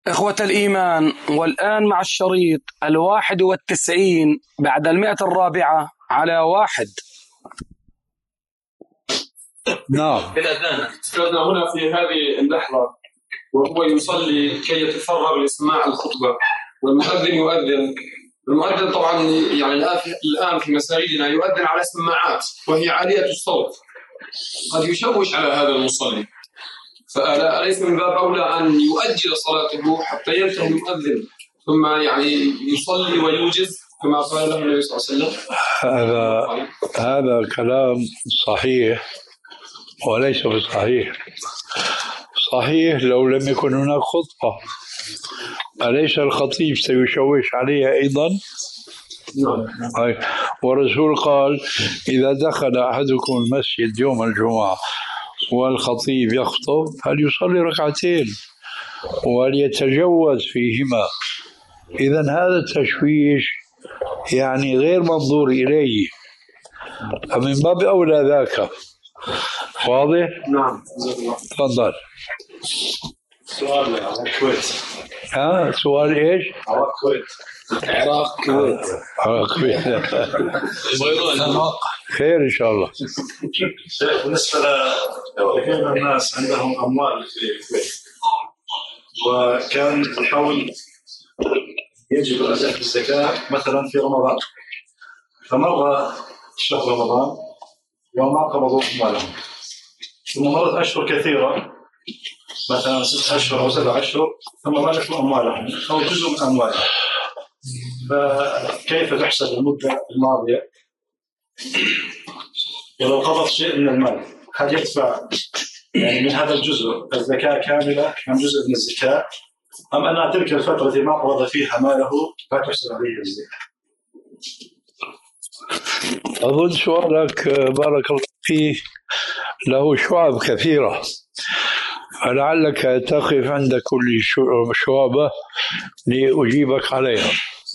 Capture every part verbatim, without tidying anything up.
إخوة الإيمان، والآن مع الشريط الواحد والتسعين بعد المئة الرابعة على واحد. نعم. الأذان استاذنا هنا في هذه اللحظة وهو يصلي كي يتفرغ لسماع الخطبة والمؤذن يؤذن. المؤذن طبعا يعني الآن في مساجدنا يؤذن على سماعات وهي عالية الصوت، قد يشوش على هذا المصلي، فأليس من باب أولى أن يؤجل صلاته حتى ينتهي المؤذن ثم يعني يصلي ويوجز كما قال له النبي صلى الله عليه وسلم؟ هذا هذا كلام صحيح وليس بصحيح. صحيح لو لم يكن هناك خطبة، أليس الخطيب سيشوش عليها أيضا؟ نعم. والرسول قال: إذا دخل أحدكم المسجد يوم الجمعة والخطيب يخطب فليصلي ركعتين وليتجوز فيهما. إذن هذا التشويش يعني غير منظور إليه، فمن باب أولى ذاك. واضح؟ نعم. تفضل. سؤال على الكويت. ها سؤال إيش؟ على الكويت. العراق كويت. العراق كويت. خير إن شاء الله. بالنسبة لكثير من الناس عندهم أموال في الكويت، وكان الحول يجب أداء الزكاة مثلا في رمضان، فمر شهر رمضان وما قبضوا أموالهم، ثم مرت أشهر كثيرة مثلا ست أشهر أو سبع أشهر ثم ملكوا أموالهم أو جزء من أموالهم، فكيف تحسب المدة الماضية؟ ولو قبض شيء من المال هل يدفع يعني من هذا الجزء الزكاة كاملة كم جزء من الزكاة، أم أن تلك الفترة التي ما قبض فيها ماله لا تحسب عليه الزكاة؟ أظن سؤالك بارك الله فيه له شعب كثيرة، فلعلك تقف عند كل شعبة لأجيبك عليها.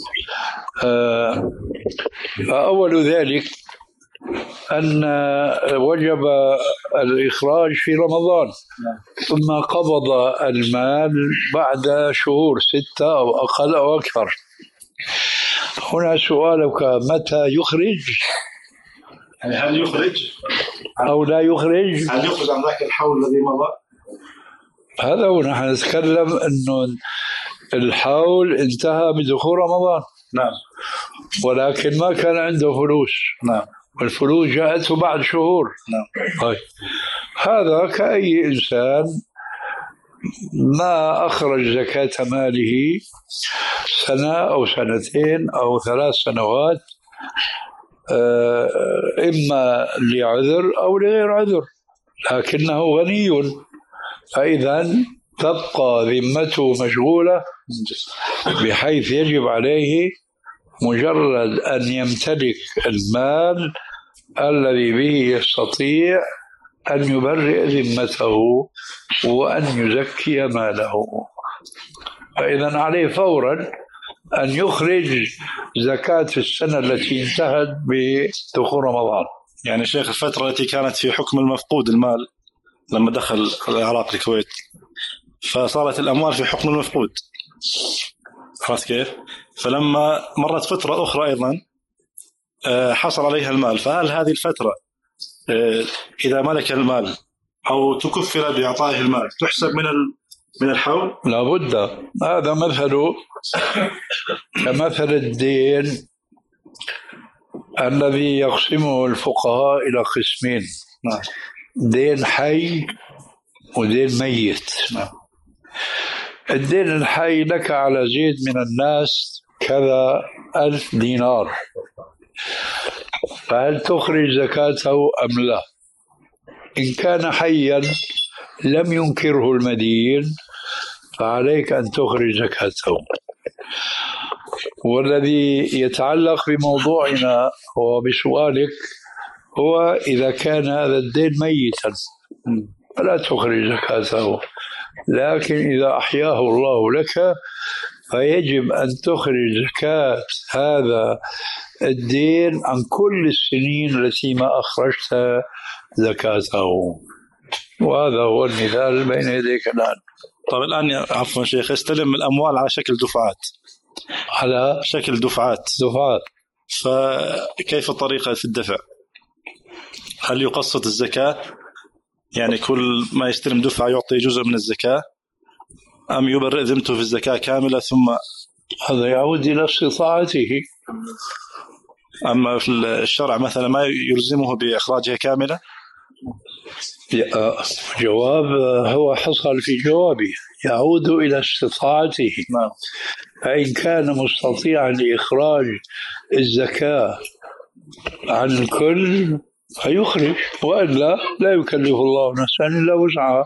أول ذلك أن وجب الإخراج في رمضان، ثم قبض المال بعد شهور ستة أو أقل أو أكثر. هنا سؤالك متى يخرج؟ يعني هل يخرج أو لا يخرج؟ هل يخرج عن ذاك الحول الذي مضى؟ هذا هو نحن نتكلم أنه الحول انتهى بدخول رمضان. نعم. ولكن ما كان عنده فلوس. نعم. والفلوس جاءته بعد شهور. نعم. طيب هذا كأي إنسان ما أخرج زكاة ماله سنة أو سنتين أو ثلاث سنوات، إما لعذر أو لغير عذر، لكنه غني، فإذا تبقى ذمته مشغولة بحيث يجب عليه مجرد أن يمتلك المال الذي به يستطيع أن يبرئ ذمته وأن يزكي ماله، فإذا عليه فورا أن يخرج زكاة السنة التي انتهت بدخول رمضان. يعني شيخ الفترة التي كانت في حكم المفقود المال لما دخل العراق الكويت، فصارت الأموال في حكم المفقود، عرفت كيف؟ فلما مرت فترة أخرى أيضا حصل عليها المال، فهل هذه الفترة إذا ملك المال أو تكفل بإعطائه المال تحسب من من الحول؟ لابد. هذا مثل كمثل الدين الذي يقسمه الفقهاء إلى قسمين: دين حي ودين ميت. الدين الحي لك على زيد من الناس كذا ألف دينار، فهل تخرج زكاته أم لا؟ إن كان حيا لم ينكره المدين فعليك أن تخرج زكاته. والذي يتعلق بموضوعنا وبسؤالك هو إذا كان هذا الدين ميتا فلا تخرج زكاته، لكن إذا أحياه الله لك فيجب أن تخرج زكاة هذا الدين عن كل السنين التي ما أخرجت زكاته، وهذا هو المثال بين يديك الآن. طيب الآن عفوا شيخ، يستلم الأموال على شكل دفعات، على شكل دفعات دفعات، فكيف طريقة في الدفع؟ هل يقسط الزكاة، يعني كل ما يستلم دفعة يعطي جزء من الزكاة، أم يبرئ ذمته في الزكاة كاملة ثم؟ هذا يعود إلى استطاعته. أما في الشرع مثلا ما يلزمه بإخراجها كاملة؟ جواب هو حصل في جوابه، يعود إلى استطاعته. فإن كان مستطيعا لإخراج الزكاة عن الكل فيخرج، وإلا لا يكلف الله نفسا إلا وسعها.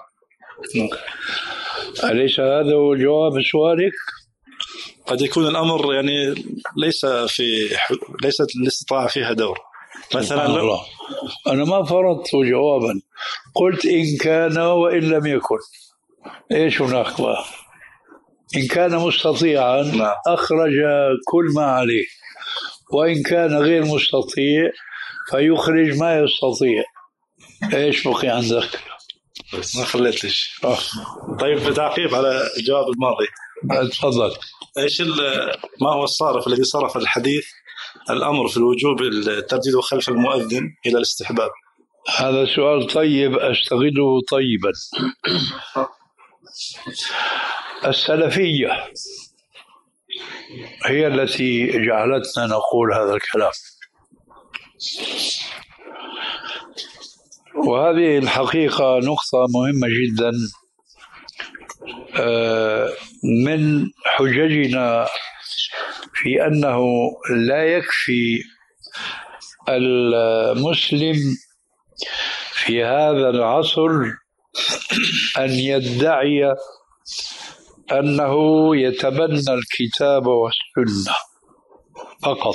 أليس هذا هو جواب سؤالك؟ قد يكون الأمر يعني ليس في ليست الاستطاعة فيها دور. مثلا الله. أنا ما فرضت جوابا، قلت إن كان وإن لم يكن. إيش هناك بقى؟ إن كان مستطيعا أخرج كل ما عليه، وإن كان غير مستطيع فيخرج ما يستطيع. إيش بقي عندك؟ ما خليتش. طيب تعقيب على الجواب الماضي. تفضل. إيش ما هو الصارف الذي صرف الحديث الأمر في الوجوب الترديد خلف المؤذن إلى الاستحباب؟ هذا سؤال طيب أستغله طيبا. السلفية هي التي جعلتنا نقول هذا الكلام، وهذه الحقيقة نقطة مهمة جدا. من حججنا في أنه لا يكفي المسلم في هذا العصر أن يدعي أنه يتبنى الكتاب والسنة فقط.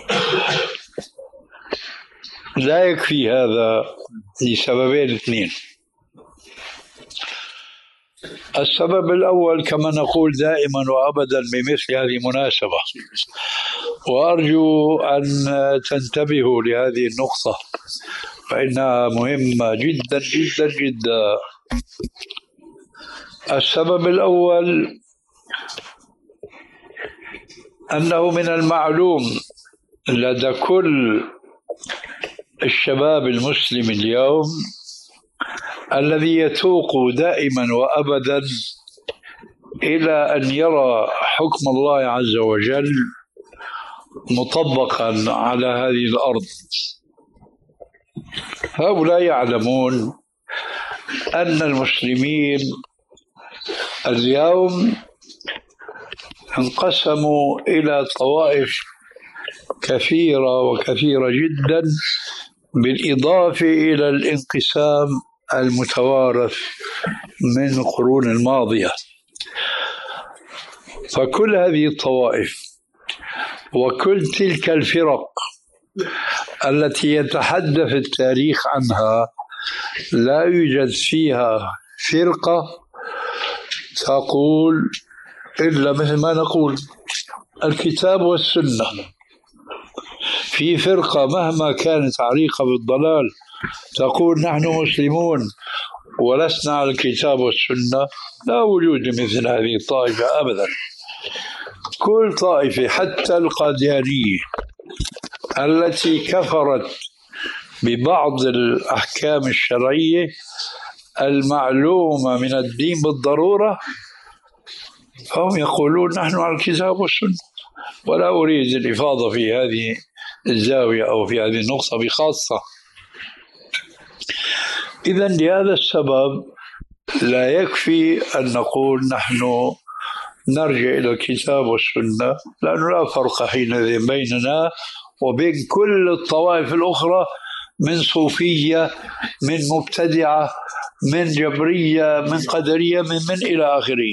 لا يكفي هذا لسببين اثنين. السبب الأول كما نقول دائما وأبدا بمثل هذه المناسبة، وأرجو أن تنتبهوا لهذه النقطة فإنها مهمة جدا جدا جدا. السبب الأول أنه من المعلوم لدى كل الشباب المسلم اليوم الذي يتوق دائما وأبدا إلى أن يرى حكم الله عز وجل مطبقا على هذه الأرض. هؤلاء يعلمون أن المسلمين اليوم انقسموا إلى طوائف كثيرة وكثيرة جدا، بالإضافة إلى الانقسام المتوارث من القرون الماضية. فكل هذه الطوائف وكل تلك الفرق التي يتحدث التاريخ عنها لا يوجد فيها فرقة تقول إلا مثل ما نقول الكتاب والسنة. في فرقة مهما كانت عريقة بالضلال تقول نحن مسلمون ولسنا على الكتاب والسنة. لا وجود لمثل هذه الطائفة أبدا. كل طائفة حتى القاديانية التي كفرت ببعض الأحكام الشرعية المعلومة من الدين بالضرورة، فهم يقولون نحن على الكتاب والسنة. ولا أريد الإفاضة في هذه الزاوية أو في هذه النقطة بخاصة. إذن لهذا السبب لا يكفي أن نقول نحن نرجع إلى الكتاب والسنة، لأنه لا فرق حينئذ بيننا وبين كل الطوائف الأخرى من صوفية، من مبتدعة، من جبرية، من قدرية، من من إلى آخره.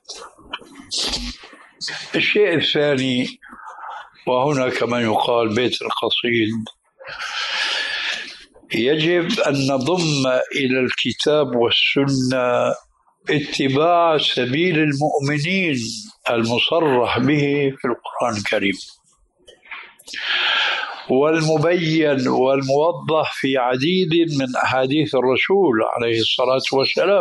الشيء الثاني، وهنا كما يقال بيت القصيد، يجب أن نضم إلى الكتاب والسنة اتباع سبيل المؤمنين المصرح به في القرآن الكريم. والمبين والموضح في عديد من أحاديث الرسول عليه الصلاة والسلام.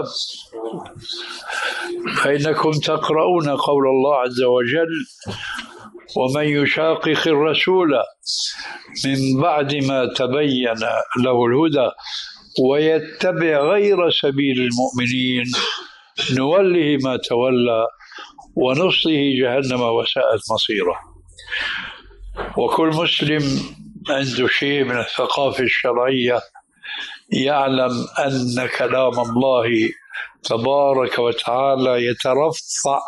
فإنكم تقرؤون قول الله عز وجل: ومن يشاقق الرسول من بعد ما تبين له الهدى ويتبع غير سبيل المؤمنين نوله ما تولى ونصله جهنم وساءت مصيره. وكل مسلم عنده شيء من الثقافة الشرعية يعلم أن كلام الله تبارك وتعالى يترفع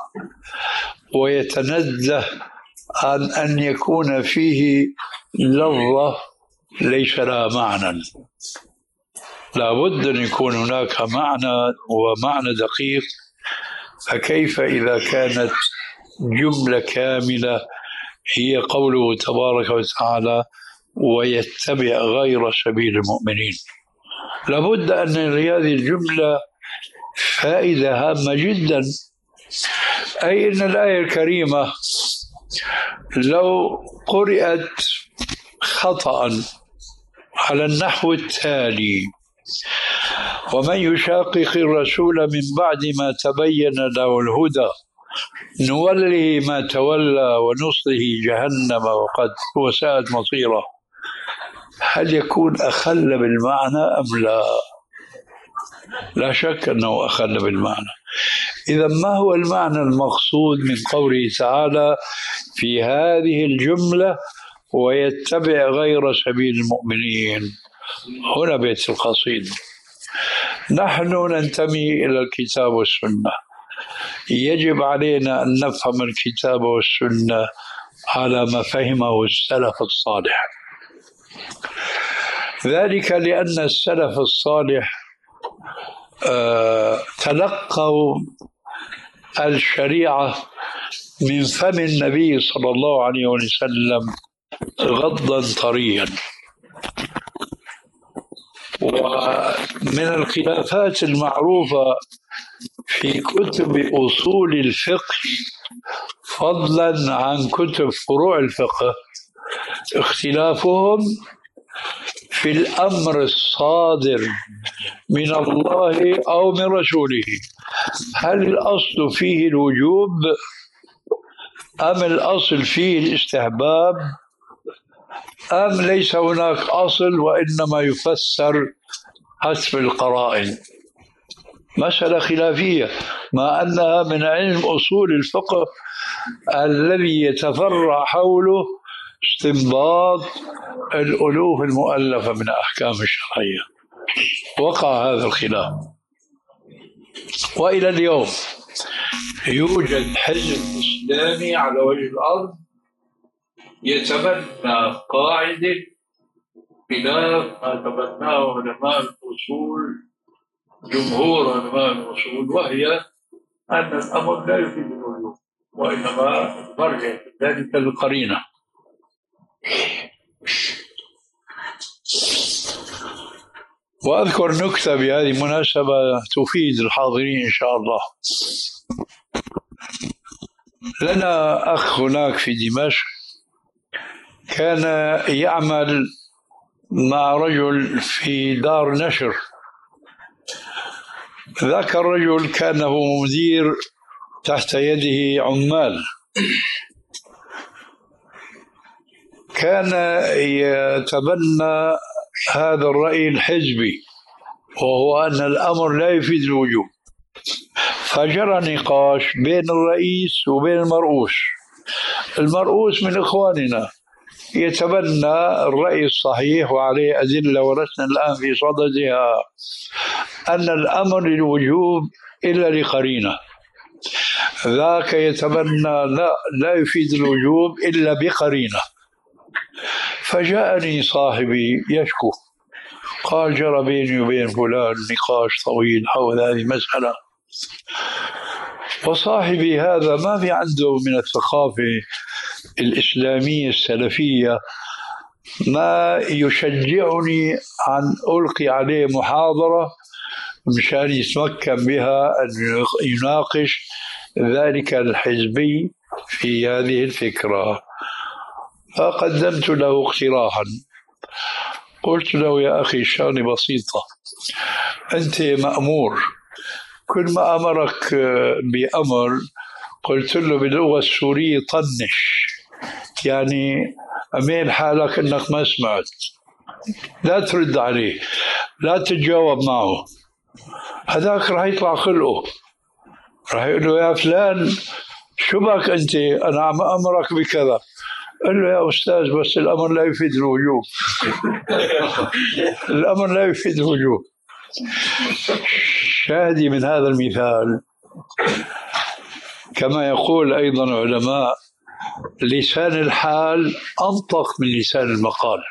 ويتنزه عن أن يكون فيه لفظة ليس لها معنى. لا بد أن يكون هناك معنى ومعنى دقيق. فكيف إذا كانت جملة كاملة هي قوله تبارك وتعالى: ويتبع غير سبيل المؤمنين؟ لابد أن هذه الجملة فائدة هامة جدا. أي أن الآية الكريمة لو قرأت خطأ على النحو التالي: ومن يشاقق الرسول من بعد ما تبين له الهدى نوله ما تولى ونصله جهنم وقد وساءت مصيره، هل يكون أخل بالمعنى أم لا؟ لا شك أنه أخل بالمعنى. إذا ما هو المعنى المقصود من قوله تعالى في هذه الجملة: ويتبع غير سبيل المؤمنين؟ هنا بيت القصيدة. نحن ننتمي إلى الكتاب والسنة، يجب علينا أن نفهم الكتاب والسنة على ما فهمه السلف الصالح. ذلك لأن السلف الصالح آه تلقوا الشريعة من فم النبي صلى الله عليه وسلم غضا طريا. ومن الخلافات المعروفة في كتب أصول الفقه فضلا عن كتب فروع الفقه اختلافهم في الأمر الصادر من الله أو من رسوله، هل الأصل فيه الوجوب أم الأصل فيه الاستحباب أم ليس هناك أصل وإنما يفسر حسب القرائن. مسألة خلافية، مع أنها من علم أصول الفقه الذي يتفرع حوله استنباط الألوف المؤلفة من أحكام الشرعية. وقع هذا الخلاف، وإلى اليوم يوجد حزب إسلامي على وجه الأرض يتبنى قاعدة خلاف ما تبناه علماء الأصول، جمهور علماء الأصول، وهي أن الأمر لا يفيد الوجوب وإنما مرجع ذلك القرينة. وأذكر نكتة بهذه المناسبة تفيد الحاضرين إن شاء الله. لنا أخ هناك في دمشق كان يعمل مع رجل في دار نشر. ذاك الرجل كان هو مدير تحت يده عمال. كان يتبنى هذا الرأي الحزبي وهو أن الأمر لا يفيد الوجوب. فجرى نقاش بين الرئيس وبين المرؤوس. المرؤوس من إخواننا يتبنى الرأي الصحيح وعليه أدلة ولسنا الآن في صددها أن الأمر للوجوب إلا لقرينة. ذاك يتبنى لا لا يفيد الوجوب إلا بقرينة. فجاءني صاحبي يشكو، قال: جرى بيني وبين فلان نقاش طويل حول هذه المسألة، وصاحبي هذا ما في عنده من الثقافة الإسلامية السلفية ما يشجعني أن ألقي عليه محاضرة مشان يتمكن بها أن يناقش ذلك الحزبي في هذه الفكرة. فقدمت له اقتراحا، قلت له يا أخي الشغلة بسيطة، أنت مأمور، كل ما أمرك بأمر قلت له باللغة السورية طنش، يعني أمين حالك أنك ما سمعت، لا ترد عليه، لا تتجاوب معه، هذاك راح يطلع خلقه، راح يقول له يا فلان شو بك أنت، أنا عم أمرك بكذا، قال له يا أستاذ بس الأمر لا يفيد الوجوب. الأمر لا يفيد الوجوب. شاهدي من هذا المثال كما يقول أيضا علماء لسان الحال أنطق من لسان المقال.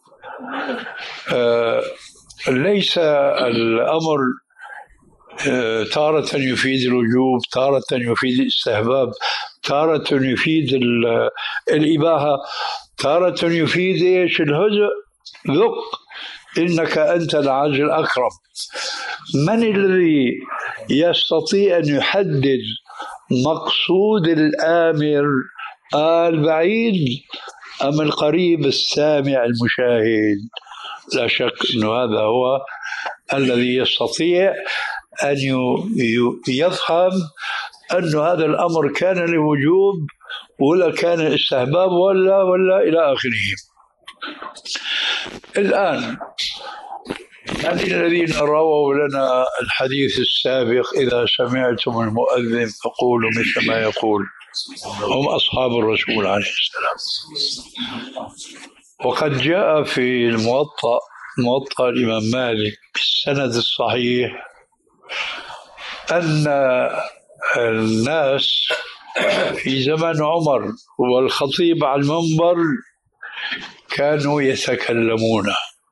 آه ليس الأمر آه تارة يفيد الوجوب، تارة يفيد الاستحباب، تارة يفيد الإباحة، تارة يفيد إيش الهزء. ذق إنك أنت العز الأكرم. من الذي يستطيع أن يحدد مقصود الآمر البعيد أم القريب السامع المشاهد؟ لا شك أن هذا هو الذي يستطيع أن يفهم أن هذا الأمر كان لوجوب ولا كان استحباب ولا ولا إلى آخره. الآن الذين رووا لنا الحديث السابق إذا سمعتم المؤذن فقولوا مثل ما يقول هم أصحاب الرسول عليه السلام. وقد جاء في الموطأ موطأ الإمام مالك بالسند الصحيح أن الناس في زمن عمر والخطيب على المنبر كانوا يتكلمون،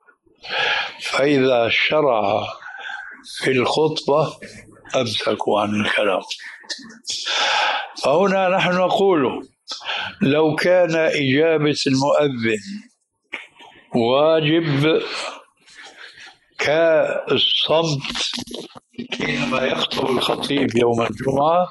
فإذا شرع في الخطبة أمسكوا عن الكلام. فهنا نحن نقول لو كان إجابة المؤذن واجب كالصمت حينما يخطب الخطيب يوم الجمعة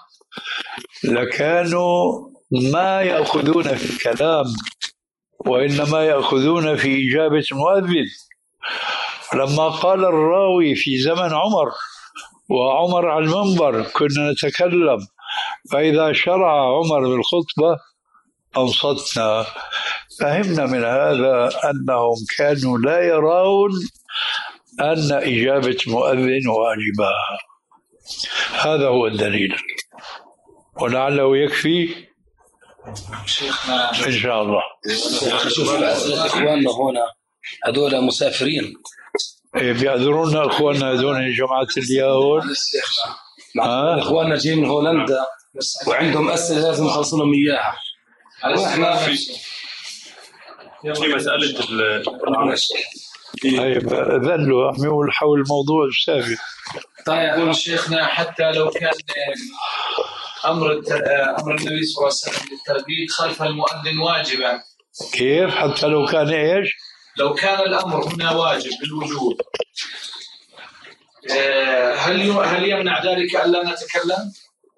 لكانوا ما يأخذون في الكلام وإنما يأخذون في إجابة المؤذن. لما قال الراوي في زمن عمر وعمر على المنبر كنا نتكلم، فإذا شرع عمر بالخطبة أنصتنا، فهمنا من هذا أنهم كانوا لا يرون أن إجابة المؤذن واجبة. هذا هو الدليل، ولعله يكفي إن شاء الله. شوف إخواننا هنا هذول مسافرين بيعذرونا إخواننا هذول جماعة اليهود. إخواننا جايين من هولندا وعندهم أسئلة لازم نخلص لهم إياها. وإحنا في مسألة طيب ذلوا عم حول الموضوع السابق. طيب يقول شيخنا حتى لو كان أمر أمر النبي صلى الله عليه وسلم بالترديد خلف المؤذن واجبا، كيف حتى لو كان إيش؟ لو كان الأمر هنا واجب بالوجوب، هل هل يمنع ذلك ألا نتكلم؟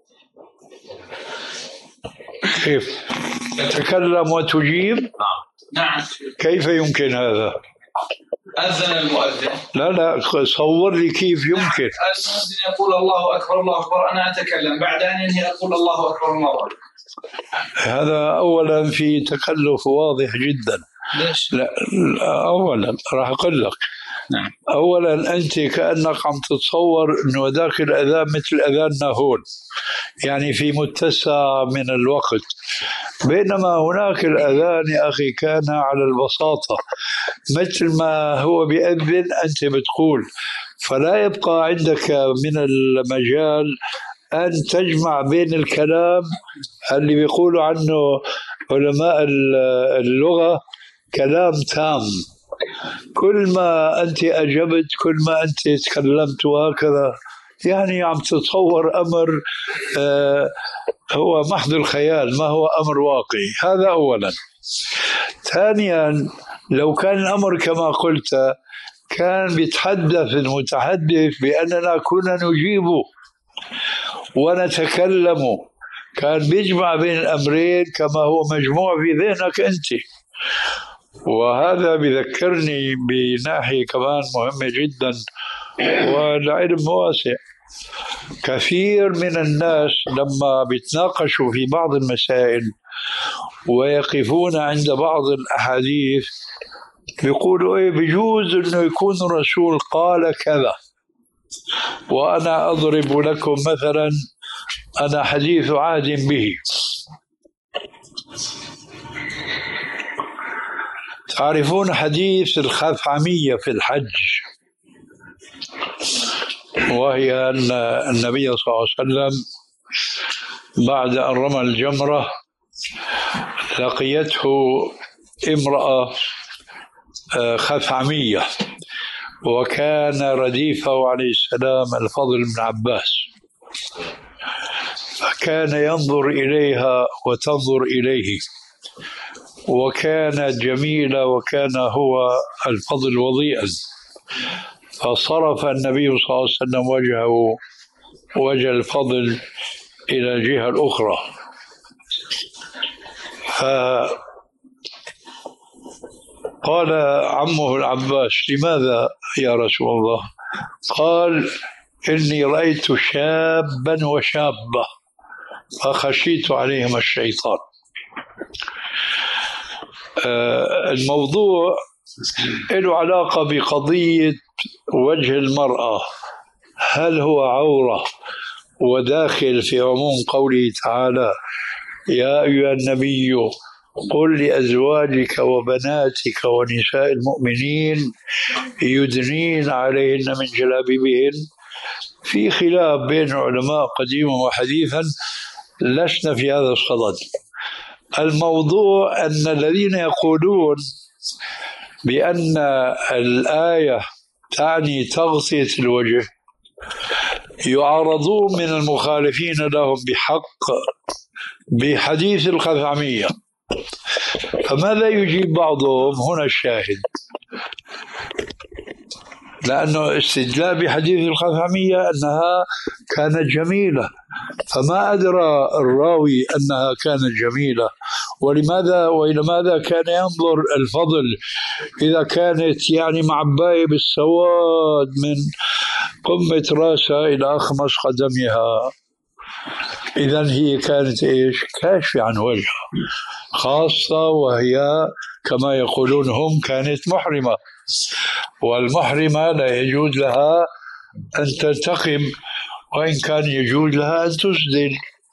كيف؟ تتكلم وتجيب؟ نعم. كيف يمكن هذا؟ أذن المؤذن. لا لا صور لي كيف يمكن. المؤذن يقول الله أكبر الله أكبر، أنا أتكلم بعد أن ينهي أقول الله أكبر الله أكبر. هذا أولا في تكلف واضح جدا. ليش؟ لا أولا راح أقول لك. نعم. أولا أنت كأنك عم تتصور أنه ذاك الأذان مثل أذاننا هون، يعني في متسع من الوقت، بينما هناك الأذان يا أخي كان على البساطة مثل ما هو بيأذن أنت بتقول، فلا يبقى عندك من المجال أن تجمع بين الكلام اللي بيقولوا عنه علماء اللغة كلام تام، كل ما أنت أجبت كل ما أنت تكلمت وهكذا، يعني عم تتصور أمر آه هو محض الخيال ما هو أمر واقعي. هذا أولا. ثانيا لو كان الأمر كما قلت كان بيتحدث المتحدث بأننا كنا نجيب ونتكلم، كان بيجمع بين الأمرين كما هو مجموع في ذهنك أنت، وهذا بذكرني بناحية كمان مهمة جدا، والعلم واسع. كثير من الناس لما بيتناقشوا في بعض المسائل ويقفون عند بعض الأحاديث بيقولوا إيه بجوز إنه يكون الرسول قال كذا، وأنا أضرب لكم مثلا أنا حديث عهد به. تعرفون حديث الخثعمية في الحج، وهي أن النبي صلى الله عليه وسلم بعد أن رمى الجمرة لقيته امرأة خثعمية، وكان رديفه عليه السلام الفضل بن عباس، فكان ينظر إليها وتنظر إليه، وكانت جميلة وكان هو الفضل وضيئا، فصرف النبي صلى الله عليه وسلم وجهه وجه الفضل إلى الجهة الأخرى. فقال عمه العباس لماذا يا رسول الله؟ قال إني رأيت شابا وشابة فخشيت عليهم الشيطان. الموضوع له علاقة بقضية وجه المرأة، هل هو عورة وداخل في عموم قوله تعالى يا أيها النبي قل لأزواجك وبناتك ونساء المؤمنين يدنين عليهن من جلابيبهن. في خلاف بين العلماء قديما وحديثا، لسنا في هذا الصدد. الموضوع أن الذين يقولون بأن الآية تعني تغطية الوجه يعارضون من المخالفين لهم بحق بحديث الخثعمية. فماذا يجيب بعضهم؟ هنا الشاهد، لأنه استدلال بحديث الخثعمية أنها كانت جميلة، فما أدرى الراوي أنها كانت جميلة، ولماذا وإلى ماذا كان ينظر الفضل إذا كانت يعني معباية بالسواد من قمة رأسها إلى أخمص قدمها. إذن هي كانت إيش؟ كاشفة عن وجهها، خاصة وهي كما يقولون هم كانت محرمة، والمحرمة لا يجوز لها أن تنتقم، وإن كان يجوز لها أن تسدل.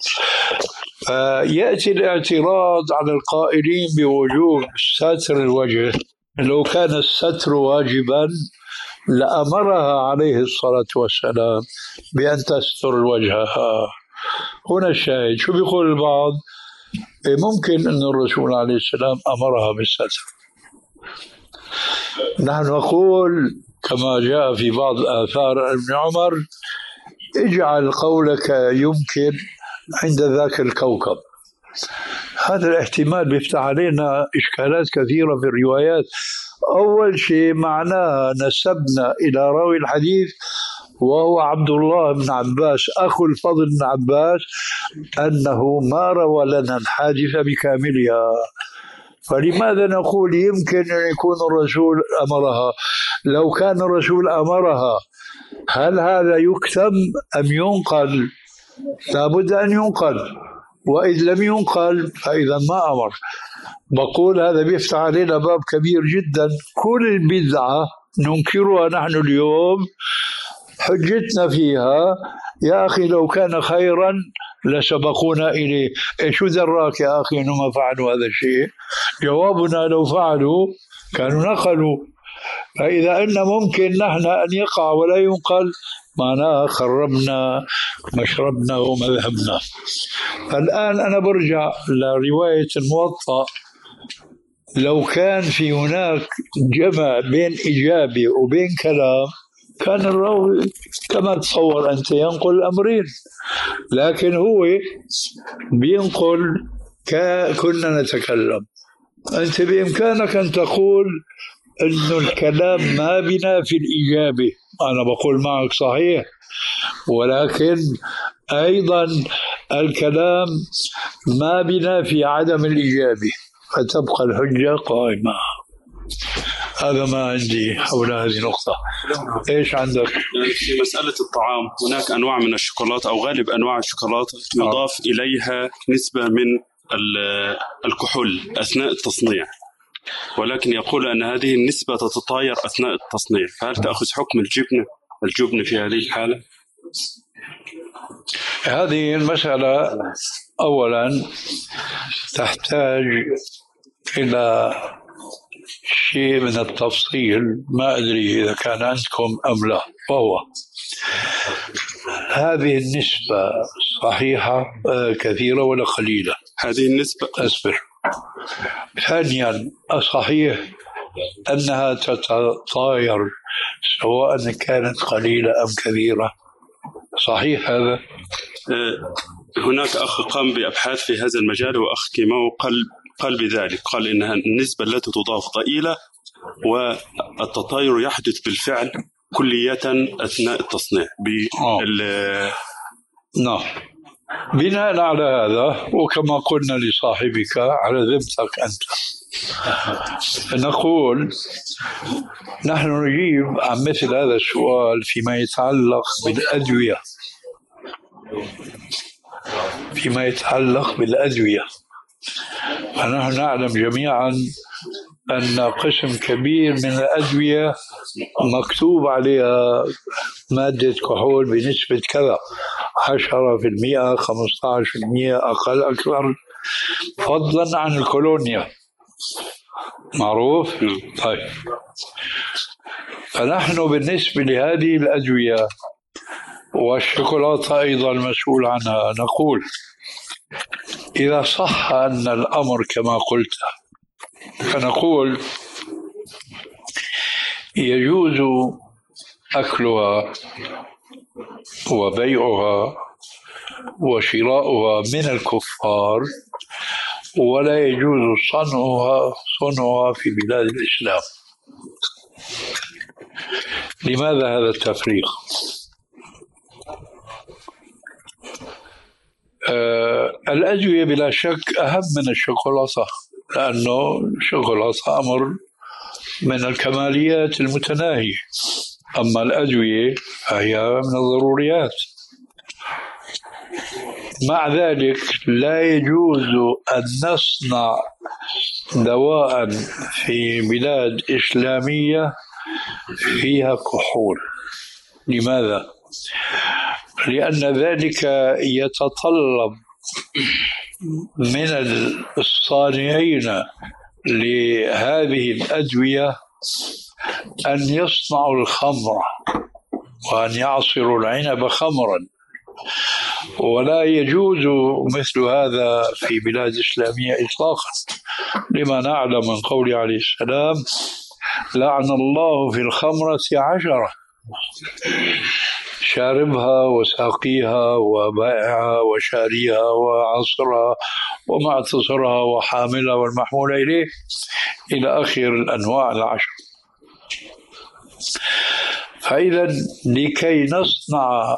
فيأتي الاعتراض على القائلين بوجوب ستر الوجه. لو كان الستر واجبا لأمرها عليه الصلاة والسلام بأن تستر وجهها. هنا الشاهد. شو بيقول البعض؟ ممكن أن الرسول عليه السلام أمرها بالستر. نحن نقول كما جاء في بعض آثار ابن عمر اجعل قولك يمكن عند ذاك الكوكب. هذا الاحتمال بيفتح علينا إشكالات كثيرة في الروايات. أول شيء معناها نسبنا إلى راوي الحديث وهو عبد الله بن عباس أخو الفضل بن عباس أنه ما روى لنا الحادثة بكاملها. فلماذا نقول يمكن أن يكون الرسول أمرها؟ لو كان الرسول أمرها هل هذا يكتم أم ينقل؟ لابد أن ينقل، وإذ لم ينقل فإذا ما أمر. بقول هذا بيفتح علينا باب كبير جدا. كل البدعة ننكرها نحن اليوم، حجتنا فيها يا أخي لو كان خيرا لسبقونا إليه. شو دراك يا أخي إنه ما فعلوا هذا الشيء؟ جوابنا لو فعلوا كانوا نقلوا. فإذا أن ممكن نحن أن يقع ولا ينقل معناها خربنا مشربنا ومذهبنا. الآن أنا برجع لرواية الموطأ. لو كان في هناك جمع بين إجابة وبين كلام كان الراوي كما تصور أنت ينقل الأمرين، لكن هو بينقل كنا نتكلم. أنت بإمكانك أن تقول أن الكلام ما بينافي الإجابة، أنا بقول معك صحيح، ولكن أيضا الكلام ما بينافي عدم الإجابة. فتبقى الحجة قائمة. هذا ما عندي حول هذه النقطة. إيش عندك؟ في مسألة الطعام هناك أنواع من الشوكولاتة أو غالب أنواع الشوكولاتة يضاف آه. إليها نسبة من الكحول أثناء التصنيع، ولكن يقول أن هذه النسبة تتطاير أثناء التصنيع، فهل تأخذ حكم الجبن الجبن في هذه الحالة؟ هذه المسألة أولا تحتاج إلى شيء من التفصيل، ما أدري إذا كان عندكم أم لا، وهو هذه النسبة صحيحة كثيرة ولا قليلة؟ هذه النسبة أصبر. ثانيا الصحيح أنها تتطاير سواء كانت قليلة أم كثيرة، صحيح هذا؟ هناك أخ قام بأبحاث في هذا المجال وأخ كيماوي قال قال بذلك، قال إنها النسبة التي تضاف ضئيلة والتطاير يحدث بالفعل كلية أثناء التصنيع. بال نعم. بناء على هذا وكما قلنا لصاحبك على ذمتك أنت، نقول نحن نجيب عن مثل هذا السؤال فيما يتعلق بالأدوية فيما يتعلق بالأدوية فنحن نعلم جميعا أن قسم كبير من الأدوية مكتوب عليها مادة كحول بنسبة كذا، عشرة في المئة، خمسة عشر في المئة، أقل أكثر، فضلا عن الكولونيا، معروف؟ طيب، فنحن بالنسبة لهذه الأدوية والشوكولاتة أيضا مسؤول عنها، نقول إذا صح أن الأمر كما قلت، فنقول يجوز أكلها وبيعها وشراؤها من الكفار، ولا يجوز صنعها صنعها في بلاد الإسلام. لماذا هذا التفريق؟ آه الأدوية بلا شك أهم من الشوكولاتة، لأنه الشوكولاتة أمر من الكماليات المتناهية، أما الأدوية فهي من الضروريات. مع ذلك لا يجوز أن نصنع دواء في بلاد إسلامية فيها كحول. لماذا؟ لأن ذلك يتطلب من الصانعين لهذه الأدوية أن يصنعوا الخمر وأن يعصروا العنب خمرا، ولا يجوز مثل هذا في بلاد إسلامية إطلاقا، لما نعلم من قول عليه السلام: لعن الله في الخمرة عشرة، شاربها وساقيها وبائعها وشاريها وعصرها ومعتصرها وحاملها والمحمول إليه إلى آخر الأنواع العشر. فإذا لكي نصنع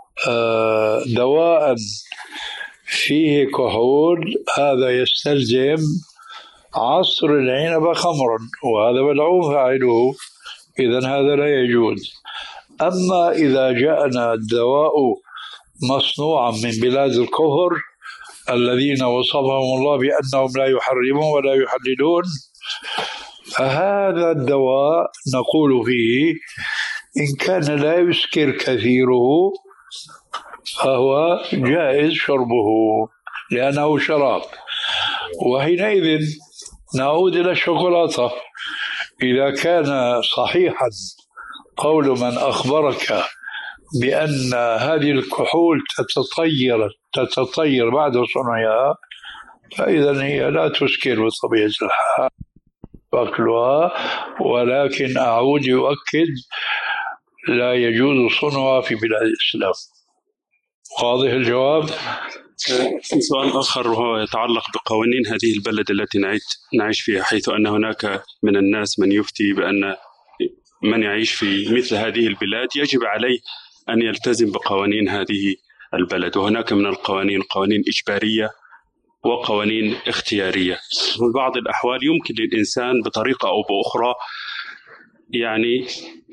دواء فيه كحول هذا يستلزم عصر العنب خمرا، وهذا ملعون فاعله، إذن هذا لا يجوز. أما إذا جاءنا الدواء مصنوعا من بلاد الكفر الذين وصفهم الله بأنهم لا يحرمون ولا يحللون، فهذا الدواء نقول فيه إن كان لا يسكر كثيره فهو جائز شربه لأنه شراب. وحينئذ نعود إلى الشوكولاتة، إذا كان صحيحا قول من أخبرك بأن هذه الكحول تتطير تتطير بعد صنعها، فإذا هي لا تسكر بطبيعة الحال أكلها، ولكن أعود يؤكد لا يجوز صنعها في بلاد الإسلام. واضح الجواب؟ في سؤال آخر وهو يتعلق بقوانين هذه البلد التي نعيش فيها، حيث أن هناك من الناس من يفتي بأن من يعيش في مثل هذه البلاد يجب عليه أن يلتزم بقوانين هذه البلد، وهناك من القوانين قوانين إجبارية وقوانين اختيارية. في بعض الأحوال يمكن للإنسان بطريقة أو بأخرى يعني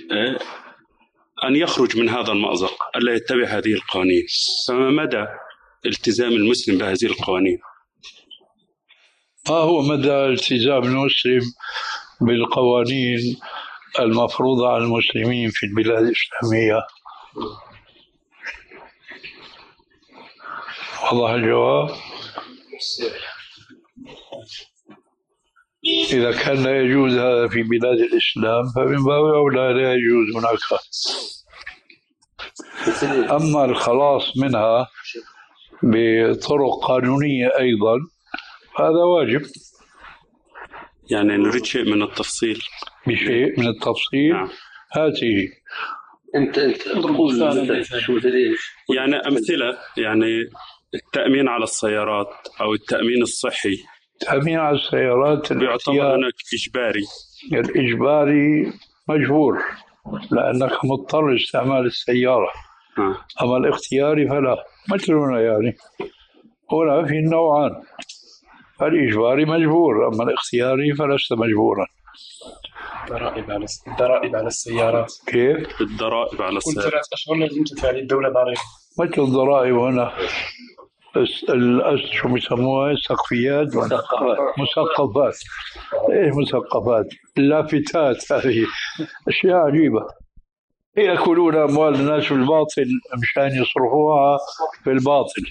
أن يخرج من هذا المأزق ألا يتبع هذه القوانين. فما مدى التزام المسلم بهذه القوانين؟ ما هو مدى التزام المسلم بالقوانين المفروضة على المسلمين في البلاد الإسلامية؟ واضح الجواب؟ إذا كان لا يجوز هذا في بلاد الإسلام فمن باب أولى لا يجوز هناك. أما الخلاص منها بطرق قانونية أيضا هذا واجب. يعني نريد شيء من التفصيل. بشيء من التفصيل. نعم. هاته أنت أنت يعني أمثلة، يعني التأمين على السيارات أو التأمين الصحي. التأمين على السيارات بيعتبر هناك إجباري. الإجباري مجبور لأنك مضطر استعمال السيارة. آه. أما الاختياري فلا. مثلنا يعني هنا في النوعان، الإجباري مجبور أما الاختياري فلست مجبورا. الضرائب على الضرائب على السيارات. كيف؟ الضرائب على السيارات كل ثلاث أشهر لازم تدفع للدولة ضريبة. مثل الضرائب هنا شو بيسموها سقفيات مثقفات. ايه مثقفات لافتات، هذه اشياء عجيبه. ياكلون اموال الناس بالباطل مشان يصرفوها بالباطل.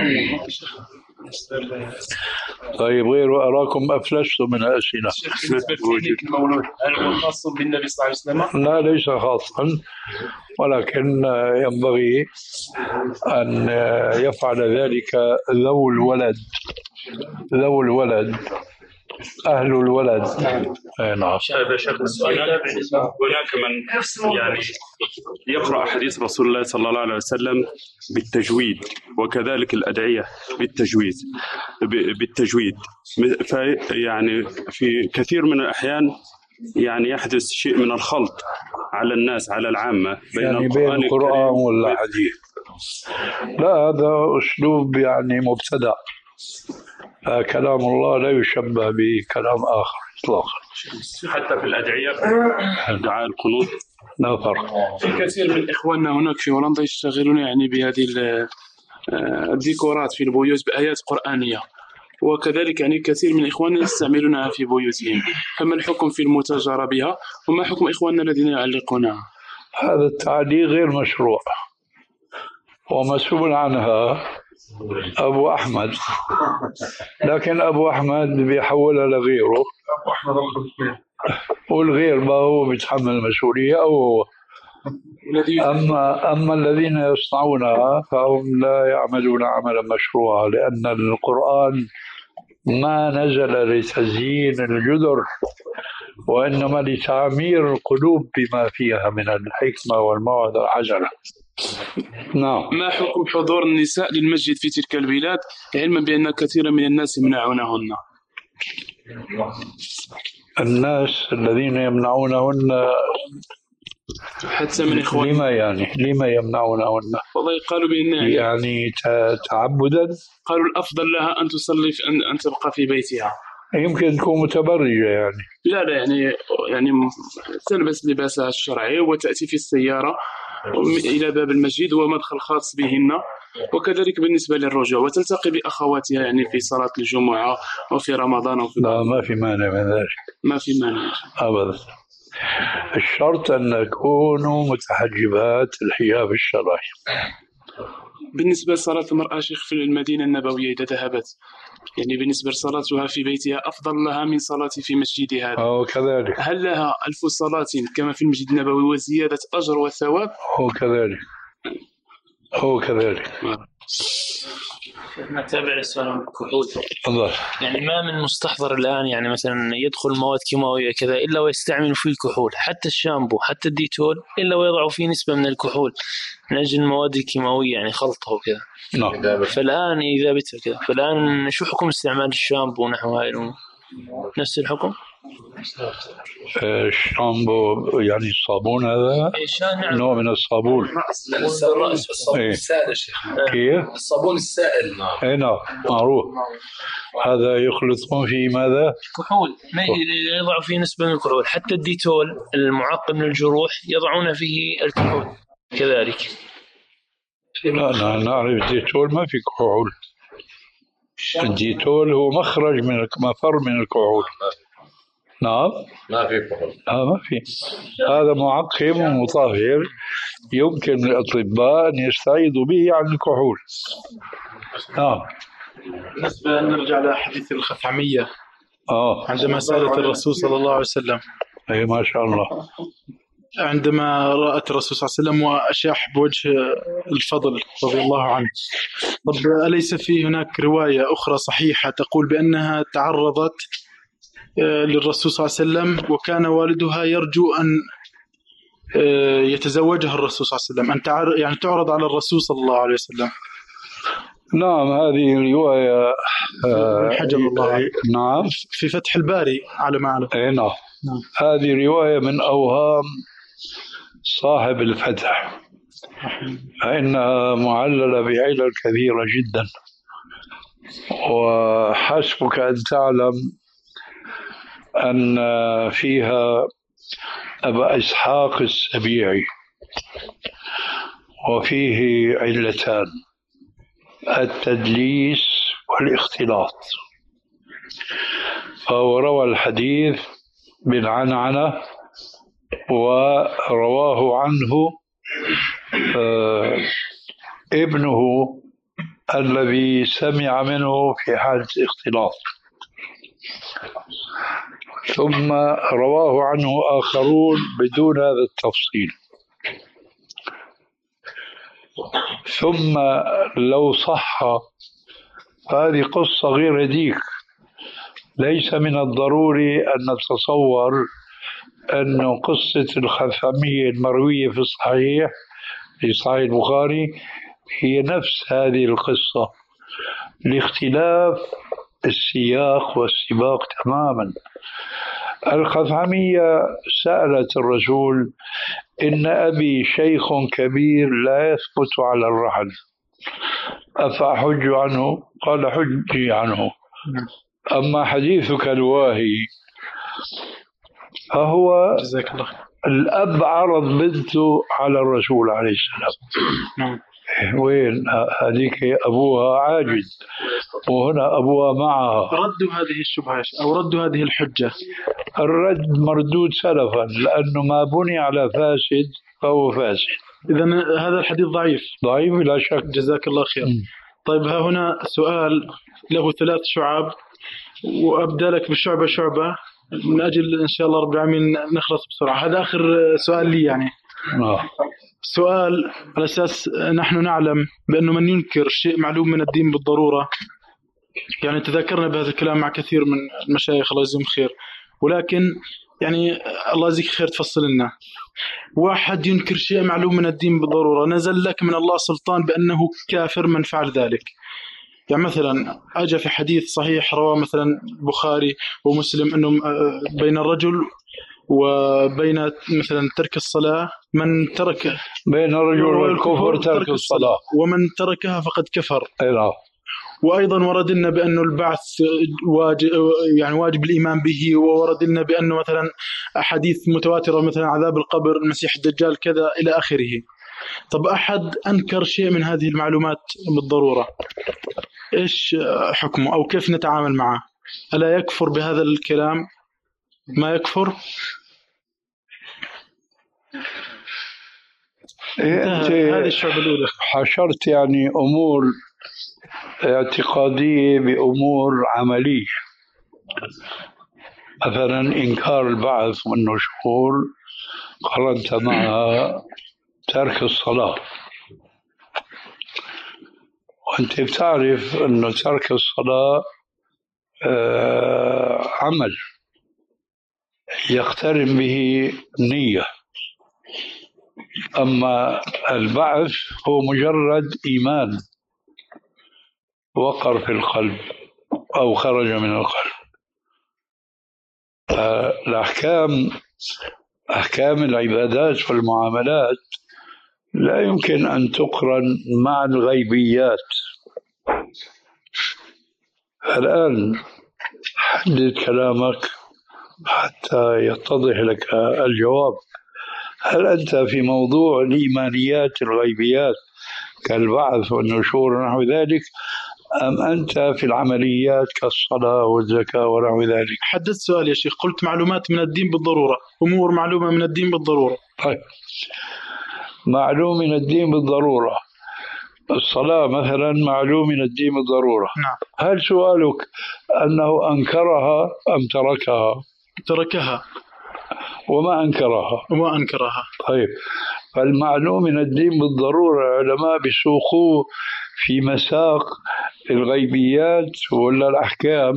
طيب غير أراكم أفلشتم من الأسئلة. المولود هل هو خاص بالنبي صلى الله عليه وسلم؟ لا ليس خاصا، ولكن ينبغي أن يفعل ذلك ذو الولد ذو الولد أهل الولد. نعم. هناك من يعني يقرأ حديث رسول الله صلى الله عليه وسلم بالتجويد، وكذلك الأدعية بالتجويد بالتجويد فيعني في كثير من الأحيان يعني يحدث شيء من الخلط على الناس، على العامة بين يعني القرآن, بين القرآن ولا حديث. لا هذا أسلوب يعني مبتدع. كلام الله لا يشبه بكلام آخر إطلاقا. حتى في الأدعية دعاء القنوت لا فرق. في كثير من إخواننا هناك في هولندا يشتغلون يعني بهذه الديكورات في البيوت بآيات قرآنية، وكذلك يعني كثير من إخواننا يستعملونها في بيوتهم. فما الحكم في المتاجرة بها، وما حكم إخواننا الذين يعلقونها؟ هذا التعليق غير مشروع ومسؤول عنها أبو أحمد، لكن أبو أحمد بيحولها لغيره والغير ما هو بيتحمل المسؤولية أو هو. أما أما الذين يصنعونها فهم لا يعملون عملا مشروعا، لأن القرآن ما نزل لتزيين الجدر وإنما لتعمير القلوب بما فيها من الحكمة والموعظة الحسنة. نعم. ما حكم حضور النساء للمسجد في تلك البلاد، علما بأن كثيرا من الناس يمنعونهن؟ الناس الذين يمنعونهن حتى من إخوان لما يعني لما يمنعونهن؟ والله قالوا بأن يعني, يعني تعبدا. قالوا الأفضل لها أن تصلي في أن, أن تبقى في بيتها. يمكن تكون متبرجة يعني. لا لا يعني يعني تلبس لباسها الشرعي وتأتي في السيارة إلى باب المسجد ومدخل خاص بهن، وكذلك بالنسبة للرجوع وتلتقي بأخواتها يعني في صلاة الجمعة وفي رمضان وفي لا ما في مانع من ذلك. ما في مانع أبدا. الشرط أن يكونوا متحجبات الحجاب الشرعي. بالنسبة لصلاة المرأة شيخ في المدينة النبوية إذا ذهبت، يعني بالنسبة لصلاتها في بيتها أفضل لها من صلاة في مسجدها. أو كذلك. هل لها ألف صلاة كما في المسجد النبوي وزيادة أجر وثواب؟ هو كذلك. هو كذلك. نتابع السؤال عن الكحول. الله. يعني ما من مستحضر الآن يعني مثلا يدخل مواد كيماوية كذا إلا ويستعمل فيه الكحول، حتى الشامبو حتى الديتول إلا ويضع فيه نسبة من الكحول من أجل المواد الكيماوية يعني خلطه وكذا. نعم. فالآن إذا بتر كذا، فالآن شو حكم استعمال الشامبو ونحو هاي الأمور؟ نفس الحكم؟ الشامبو يعني الصابون هذا نعم. نوع من الصابون. الصابون السائل يا شيخ. كيف؟ الصابون السائل. اي نعم معروف. هذا يخلطون فيه ماذا؟ كحول، ما يضع فيه نسبة من الكحول. حتى الديتول المعقم للجروح يضعون فيه الكحول كذلك. لا نعرف الديتول ما في كحول. الديتول هو مخرج من مفر من الكحول. نعم ما في كحول. لا ما في. هذا معقم ومطهر يمكن للأطباء أن يستعيضوا به عن الكحول. نعم. بالنسبة نرجع لحديث الخثعمية آه. عندما سألت الرسول صلى الله عليه وسلم. أي ما شاء الله. عندما رأت الرسول صلى الله عليه وسلم وأشاح بوجه الفضل رضي الله عنه. طب أليس في هناك رواية أخرى صحيحة تقول بأنها تعرضت للرسول صلى الله عليه وسلم وكان والدها يرجو أن يتزوجها الرسول صلى الله عليه وسلم، أن تعرض يعني تعرض على الرسول صلى الله عليه وسلم؟ نعم هذه رواية حجر الله. نعم في فتح الباري على ما أعلم. أي نعم. هذه رواية من أوهام صاحب الفتح، فإنها معللة بعلل كثيرة جدا. وحسبك أن تعلم أن فيها أبا إسحاق السبيعي وفيه علتان: التدليس والاختلاط. فهو روى الحديث بالعنعنة ورواه عنه آه ابنه الذي سمع منه في حالة اختلاط، ثم رواه عنه آخرون بدون هذا التفصيل. ثم لو صح هذه قصة غير هذيك. ليس من الضروري أن نتصور أن قصة الخثعمية المروية في الصحيح في صحيح البخاري هي نفس هذه القصة، لاختلاف السياق والسباق تماما. الخثعمية سألت الرسول: إن أبي شيخ كبير لا يثبت على الرحل، أفأحج عنه؟ قال: حجي عنه. أما حديثك الواهي فهو الأب عرض بنته على الرسول عليه السلام. وين هذيك أبوها عاجز وهنا أبوها معها. ردوا هذه الشبهة أو ردوا هذه الحجة. الرد مردود سلفا، لأنه ما بني على فاسد فهو فاسد. إذن هذا الحديث ضعيف. ضعيف لا شك. جزاك الله خير. م. طيب ها هنا سؤال له ثلاث شعب، وأبدأ لك بالشعبة شعبة من أجل إن شاء الله رب العالمين نخلص بسرعة. هذا آخر سؤال لي يعني. آه. سؤال على أساس نحن نعلم بأنه من ينكر شيء معلوم من الدين بالضرورة، يعني تذكرنا بهذا الكلام مع كثير من المشايخ الله يجزيهم خير، ولكن يعني الله يجزيك خير تفصل لنا. واحد ينكر شيء معلوم من الدين بالضرورة، نزل لك من الله سلطان بأنه كافر من فعل ذلك. يعني مثلا أجى في حديث صحيح رواه مثلا البخاري ومسلم أنه بين الرجل وبين مثلا ترك الصلاة من ترك بين الرجل والكفر ترك الصلاة، ومن تركها فقد كفر. أيضا. وأيضا ورد لنا بأنه البعث واجب، يعني واجب الإيمان به، وورد لنا بأنه مثلا أحاديث متواترة مثلا عذاب القبر، المسيح الدجال، كذا إلى آخره. طب أحد أنكر شيء من هذه المعلومات بالضرورة، إيش حكمه أو كيف نتعامل معه؟ ألا يكفر بهذا الكلام؟ ما يكفر؟ هذه الشعب الأولى حشرت يعني أمور اعتقادية بأمور عملية. مثلا إنكار البعث والنشور قرنت معها ترك الصلاة، وأنت بتعرف أنه ترك الصلاة آه عمل يقترن به نية، أما البعث هو مجرد إيمان وقر في القلب أو خرج من القلب. الأحكام أحكام العبادات والمعاملات لا يمكن أن تقرن مع الغيبيات. الآن حدد كلامك حتى يتضح لك الجواب. هل أنت في موضوع الإيمانيات الغيبيات كالبعث والنشور ونحو ذلك، أم أنت في العمليات كالصلاة والزكاة ونحو ذلك؟ حددت سؤال يا شيخ، قلت معلومات من الدين بالضرورة، أمور معلومة من الدين بالضرورة. طيب، معلوم من الدين بالضرورة، الصلاة مثلا معلوم من الدين بالضرورة. نعم. هل سؤالك أنه أنكرها أم تركها؟ تركها. وما أنكرها. وما أنكرها. طيب، فالمعلوم من الدين بالضرورة العلماء بيسوقوه في مساق الغيبيات ولا الأحكام؟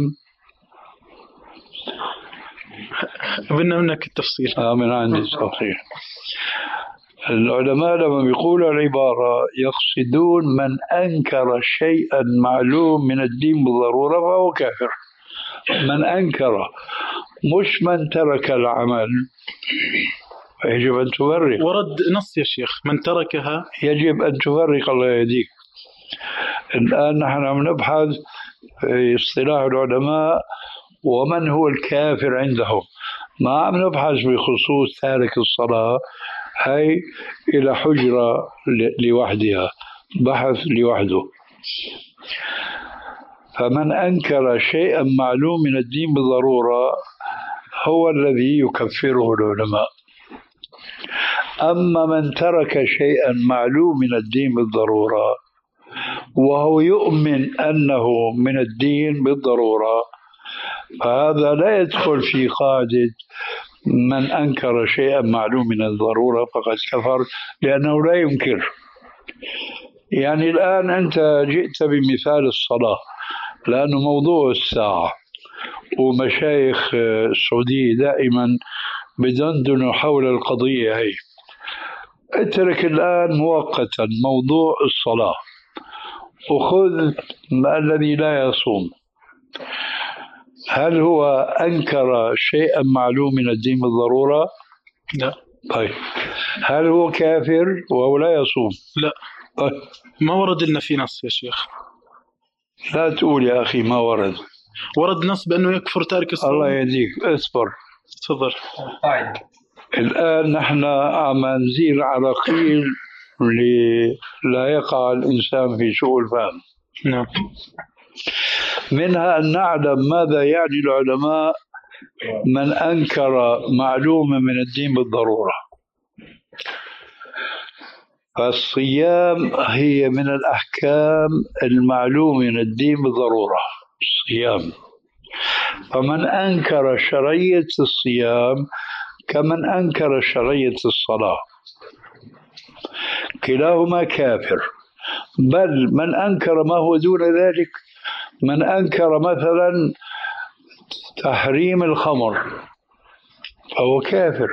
بدنا منك التفصيل. آه من عندي التفصيل. العلماء لما بيقولوا العبارة يقصدون من أنكر شيئا معلوم من الدين بالضرورة فهو كافر. من أنكر، مش من ترك العمل. يجب أن تفرق. ورد نص يا شيخ من تركها. يجب أن تفرق، الله يهديك. الآن نحن عم نبحث في اصطلاح العلماء ومن هو الكافر عندهم، ما عم نبحث بخصوص تارك الصلاة. هي إلى حجرة لوحدها، بحث لوحده. فمن أنكر شيئا معلوم من الدين بالضرورة هو الذي يكفره العلماء. أما من ترك شيئا معلوم من الدين بالضرورة وهو يؤمن أنه من الدين بالضرورة فهذا لا يدخل في قاعدة من أنكر شيئا معلوم من الضرورة فقد كفر، لأنه لا ينكر. يعني الآن أنت جئت بمثال الصلاة لأنه موضوع الساعة، ومشايخ السعودية دائما بدندنوا حول القضية هي. اترك الآن مؤقتا موضوع الصلاة وخذ الذي لا يصوم. هل هو أنكر شيئا معلوم من الدين بالضرورة؟ لا. طيب، هل هو كافر وهو لا يصوم؟ لا. طيب. ما ورد لنا في نص يا شيخ. لا تقول يا أخي ما ورد. ورد نص بأنه يكفر تارك الصلاة. الله يهديك، اصبر. تفضل. الآن نحن عم نزيل عراقيل لا يقع الإنسان في سوء الفهم. نعم. منها أن نعلم ماذا يعني العلماء من أنكر معلومة من الدين بالضرورة. فالصيام هي من الأحكام المعلومة من الدين بالضرورة، الصيام. فمن أنكر شرعية الصيام كمن أنكر شرعية الصلاة، كلاهما كافر. بل من أنكر ما هو دون ذلك، من أنكر مثلا تحريم الخمر فهو كافر.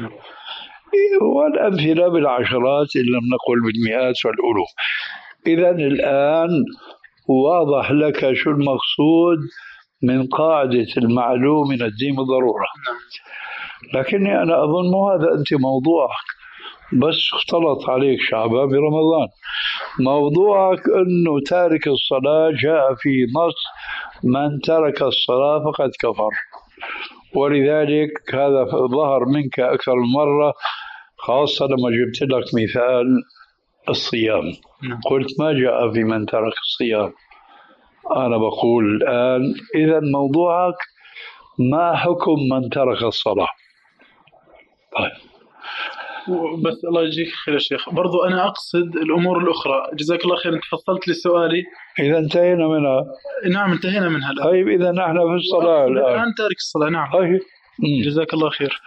والأمثلة بالعشرات إن لم نقل بالمئات والألوف. إذن الآن واضح لك شو المقصود من قاعدة المعلوم من الدين بالضرورة. لكني أنا أظن مو هذا أنت موضوعك، بس اختلط عليك شعبان برمضان. موضوعك أنه تارك الصلاة جاء في نص من ترك الصلاة فقد كفر، ولذلك هذا ظهر منك أكثر من مرة، خاصة لما جبت لك مثال الصيام. قلت ما جاء في من ترك الصيام. أنا بقول الآن إذا موضوعك ما حكم من ترك الصلاة. طيب. بس الله يجزيك خير يا شيخ، برضو أنا أقصد الأمور الأخرى. جزاك الله خير، أنت فصلت لي سؤالي. إذا انتهينا منها. نعم انتهينا منها الآن. طيب إذا نحن في الصلاة الآن. الآن تارك الصلاة. نعم. طيب. جزاك الله خير.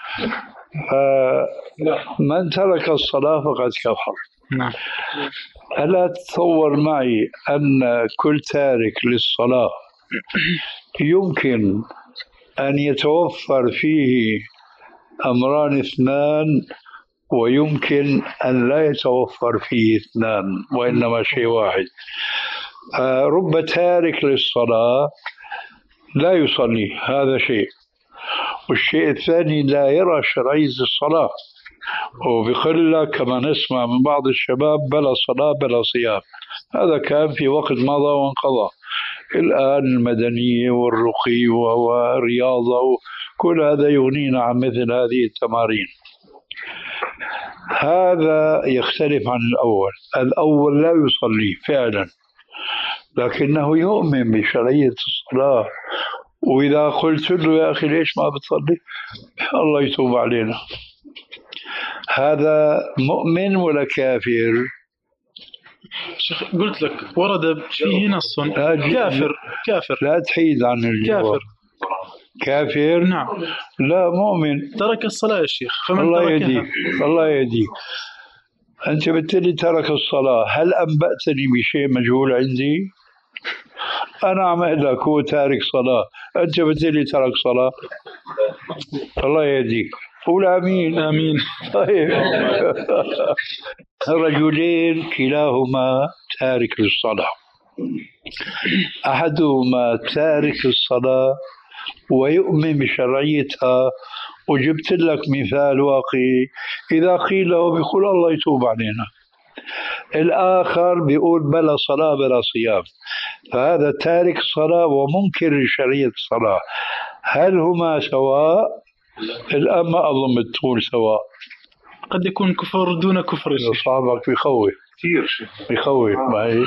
من ترك الصلاة فقد كفر. نعم. ألا تتصور معي أن كل تارك للصلاة يمكن أن يتوفر فيه أمران اثنان، ويمكن أن لا يتوفر فيه اثنان وإنما شيء واحد. رب تارك للصلاة لا يصلي، هذا شيء، والشيء الثاني لا يرى شرعية الصلاة، وبيقول لك كما نسمع من بعض الشباب بلا صلاة بلا صيام. هذا كان في وقت مضى وانقضى. الآن المدنية والرقي والرياضة وكل هذا يغنينا عن مثل هذه التمارين. هذا يختلف عن الأول. الأول لا يصلي فعلا لكنه يؤمن بشرعية الصلاة، وإذا قلت له يا أخي ليش ما بتصلي؟ الله يتوب علينا. هذا مؤمن ولا كافر؟ شيخ قلت لك ورد فيه نص كافر. كافر لا تحيد عن الجواب. كافر كافر نعم. لا مؤمن ترك الصلاة يا شيخ. فمن الله يهديك الله يهديك. أنت بالتالي ترك الصلاة، هل أنبأتني بشيء مجهول عندي؟ أنا عم أقول لك هو تارك صلاة، أنت بالتالي ترك صلاة. الله يهديك. قول آمين. آمين. طيب رجلين كلاهما تارك للصلاة، أحدهما تارك الصلاة ويؤمن بشرعيتها، وجبت لك مثال واقعي إذا قيل له بيقول الله يتوب علينا. الآخر بيقول بلا صلاة بلا صيام، فهذا تارك الصلاة ومنكر لشرعية الصلاة. هل هما سواء؟ الآن ما أظن بتقول سواء، قد يكون كفر دون كفر. صعبك بيخوف كثير، بيخوف معي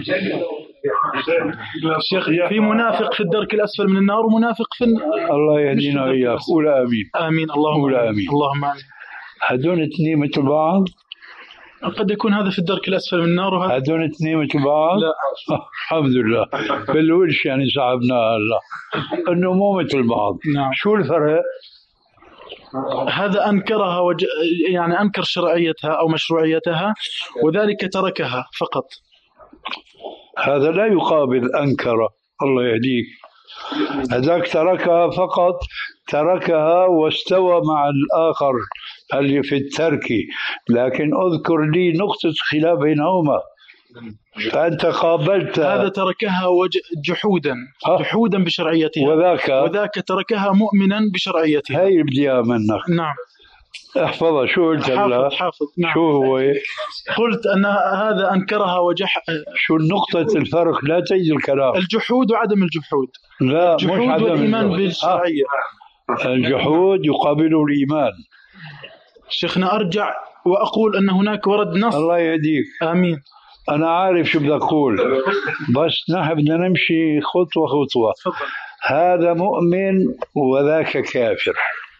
شيخ. في منافق في الدرك الأسفل من النار ومنافق في الله يهدينا وإياك. قول آمين. آمين. اللهم قول آمين. اللهم آمين. هدول اثنين مثل بعض؟ قد يكون هذا في الدرك الأسفل من النار وهذا. هدول اثنين مثل بعض؟ لا الحمد لله. بالولش يعني صعبنا هلا انه مو مثل بعض. نعم. شو الفرق؟ هذا أنكرها وج... يعني أنكر شرعيتها أو مشروعيتها وذلك تركها فقط. هذا لا يقابل أنكر. الله يهديك. هذاك تركها فقط، تركها واستوى مع الآخر اللي في الترك، لكن أذكر لي نقطة خلاف بينهما. فأنت قابلت هذا تركها وج... جحودا جحودا بشرعيتها، وذاك وذاك تركها مؤمنا بشرعيتها. هاي بدي منك. نعم. احفظها. شو قلت له؟ حافظ حافظ. نعم. شو هو؟ قلت أن هذا أنكرها وجح. شو نقطة الفرق؟ لا تجي الكلام. الجحود وعدم الجحود. لا الجحود مش عدم والإيمان الجحود. بالشرعية. الجحود يقابله الإيمان. شيخنا أرجع وأقول أن هناك ورد نص. الله يهديك. آمين. أنا عارف شو بدك تقول، بس نحن بدنا نمشي خطوة خطوة. فضل. هذا مؤمن وذاك كافر.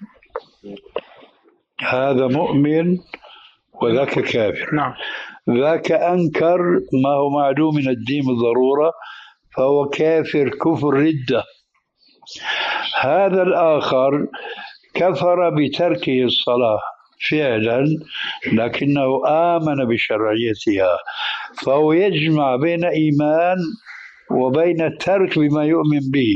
هذا مؤمن وذاك كافر. نعم. ذاك أنكر ما هو معلوم من الدين بالضرورة، فهو كافر كفر ردة. هذا الآخر كفر بتركه الصلاة فعلا لكنه آمن بشرعيتها، فهو يجمع بين إيمان وبين الترك بما يؤمن به.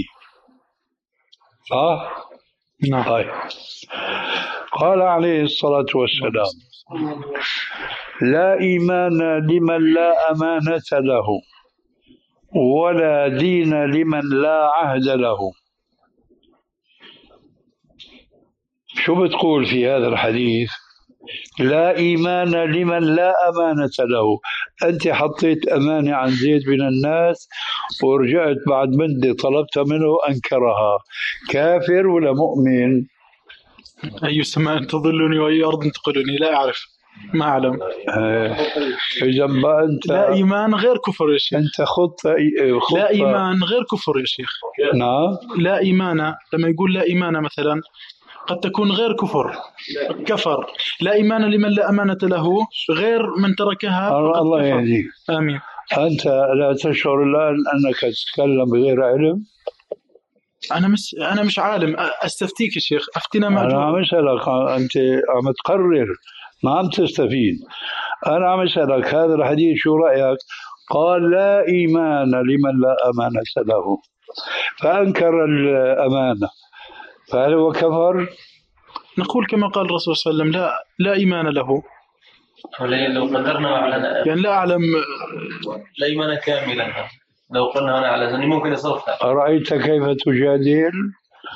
صح؟ نعم. طيب. قال عليه الصلاة والسلام: لا إيمان لمن لا أمانة له، ولا دين لمن لا عهد له. شو بتقول في هذا الحديث؟ لا إيمان لمن لا أمانة له. أنت حطيت أمانة عن زيد من الناس ورجعت بعد مدة طلبت منه أنكرها. كافر ولا مؤمن؟ أي سماء تظلني وأي أرض تقلني لا أعرف، ما أعلم. إذا ما أنت لا إيمان غير كفر يا شيخ. أنت خطة, خطة لا إيمان غير كفر يا شيخ. نعم. لا إيمان لما يقول لا إيمان مثلا قد تكون غير كفر، كفر. لا إيمان لمن لا أمانة له غير من تركها. الله يهديك. آمين. أنت لا تشعر الآن أنك تتكلم بغير علم؟ أنا مش أنا مش عالم، أستفتيك يا شيخ، أفتنا مأجور. أنا عم أسألك، أنت عم تقرر ما عم تستفيد. أنا عم أسألك هذا الحديث شو رأيك؟ قال لا إيمان لمن لا أمانة له، فأنكر الأمانة، فهل هو كفر؟ نقول كما قال الرسول صلى الله عليه وسلم: لا لا إيمان له. لو قدرنا على يعني لا أعلم. لا إيمان كاملا، لو قلنا أنا على زني ممكن يصرفها. أرأيت كيف تجادل؟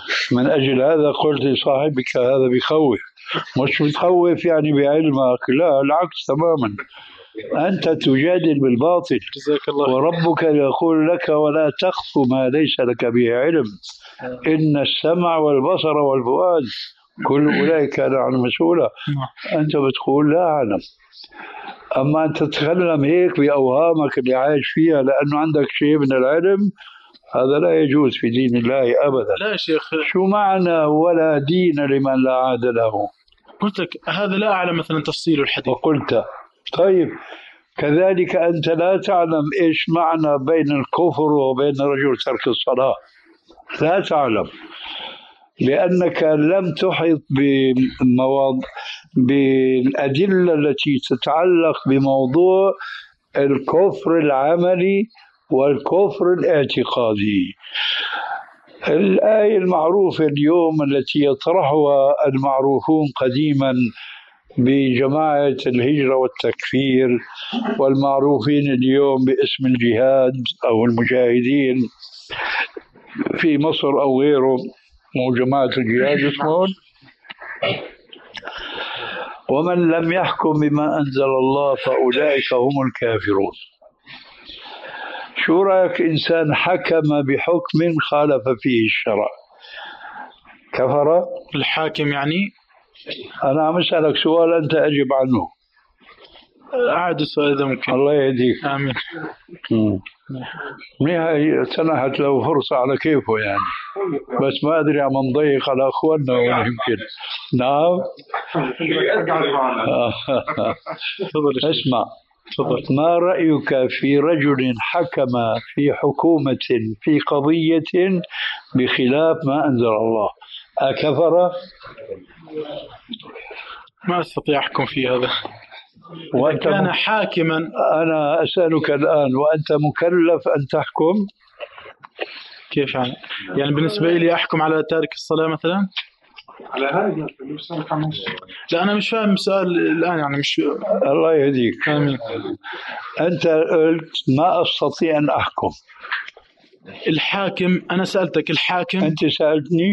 من أجل هذا قلت لصاحبك هذا بيخوف، مش بتخوف يعني بعلمك، لا العكس تماما، أنت تجادل بالباطل. جزاك الله. وربك يقول لك ولا تخف ما ليس لك به علم إن السمع والبصر والفؤاد كل أولئك كان عنه مسؤولا. أنت بتقول لا أعلم، أما أنت تتكلم هيك بأوهامك اللي عايش فيها لأنه عندك شيء من العلم، هذا لا يجوز في دين الله أبدا. لا شيخ، شو معنى ولا دين لمن لا عاد له؟ قلت لك هذا لا أعلم مثلا تفصيل الحديث. وقلت طيب كذلك أنت لا تعلم إيش معنى بين الكفر وبين رجل ترك الصلاة، لا تعلم، لأنك لم تحط بمواض... بالأدلة التي تتعلق بموضوع الكفر العملي والكفر الاعتقادي. الآية المعروفة اليوم التي يطرحها المعروفون قديما بجماعة الهجرة والتكفير والمعروفين اليوم باسم الجهاد أو المجاهدين في مصر أو غيره، مو جماعة الجهاد اسمهم، ومن لم يحكم بما أنزل الله فأولئك هم الكافرون. شو رأيك إنسان حكم بحكم خالف فيه الشرع كفر؟ الحاكم يعني؟ أنا عم أسألك سؤال أنت أجب عنه. أعد السؤال إذا ممكن. الله يهديك. آمين. منيح سنحت له فرصة على كيفه يعني، بس ما أدري عم نضيق على أخواننا ولا يمكن. نعم. اسمع، ما رأيك في رجل حكم في حكومة في قضية بخلاف ما أنزل الله، أكفر؟ ما أستطيع أحكم في هذا. وأنت كان م... حاكما. أنا أسألك الآن وأنت مكلف أن تحكم؟ كيف يعني؟ يعني بالنسبة لي أحكم على تارك الصلاة مثلا؟ على هذا لا أنا مش فاهم السؤال الآن يعني مش. الله يهديك. آمين. أنت قلت ما أستطيع أن أحكم. الحاكم، أنا سألتك الحاكم. أنت سألتني؟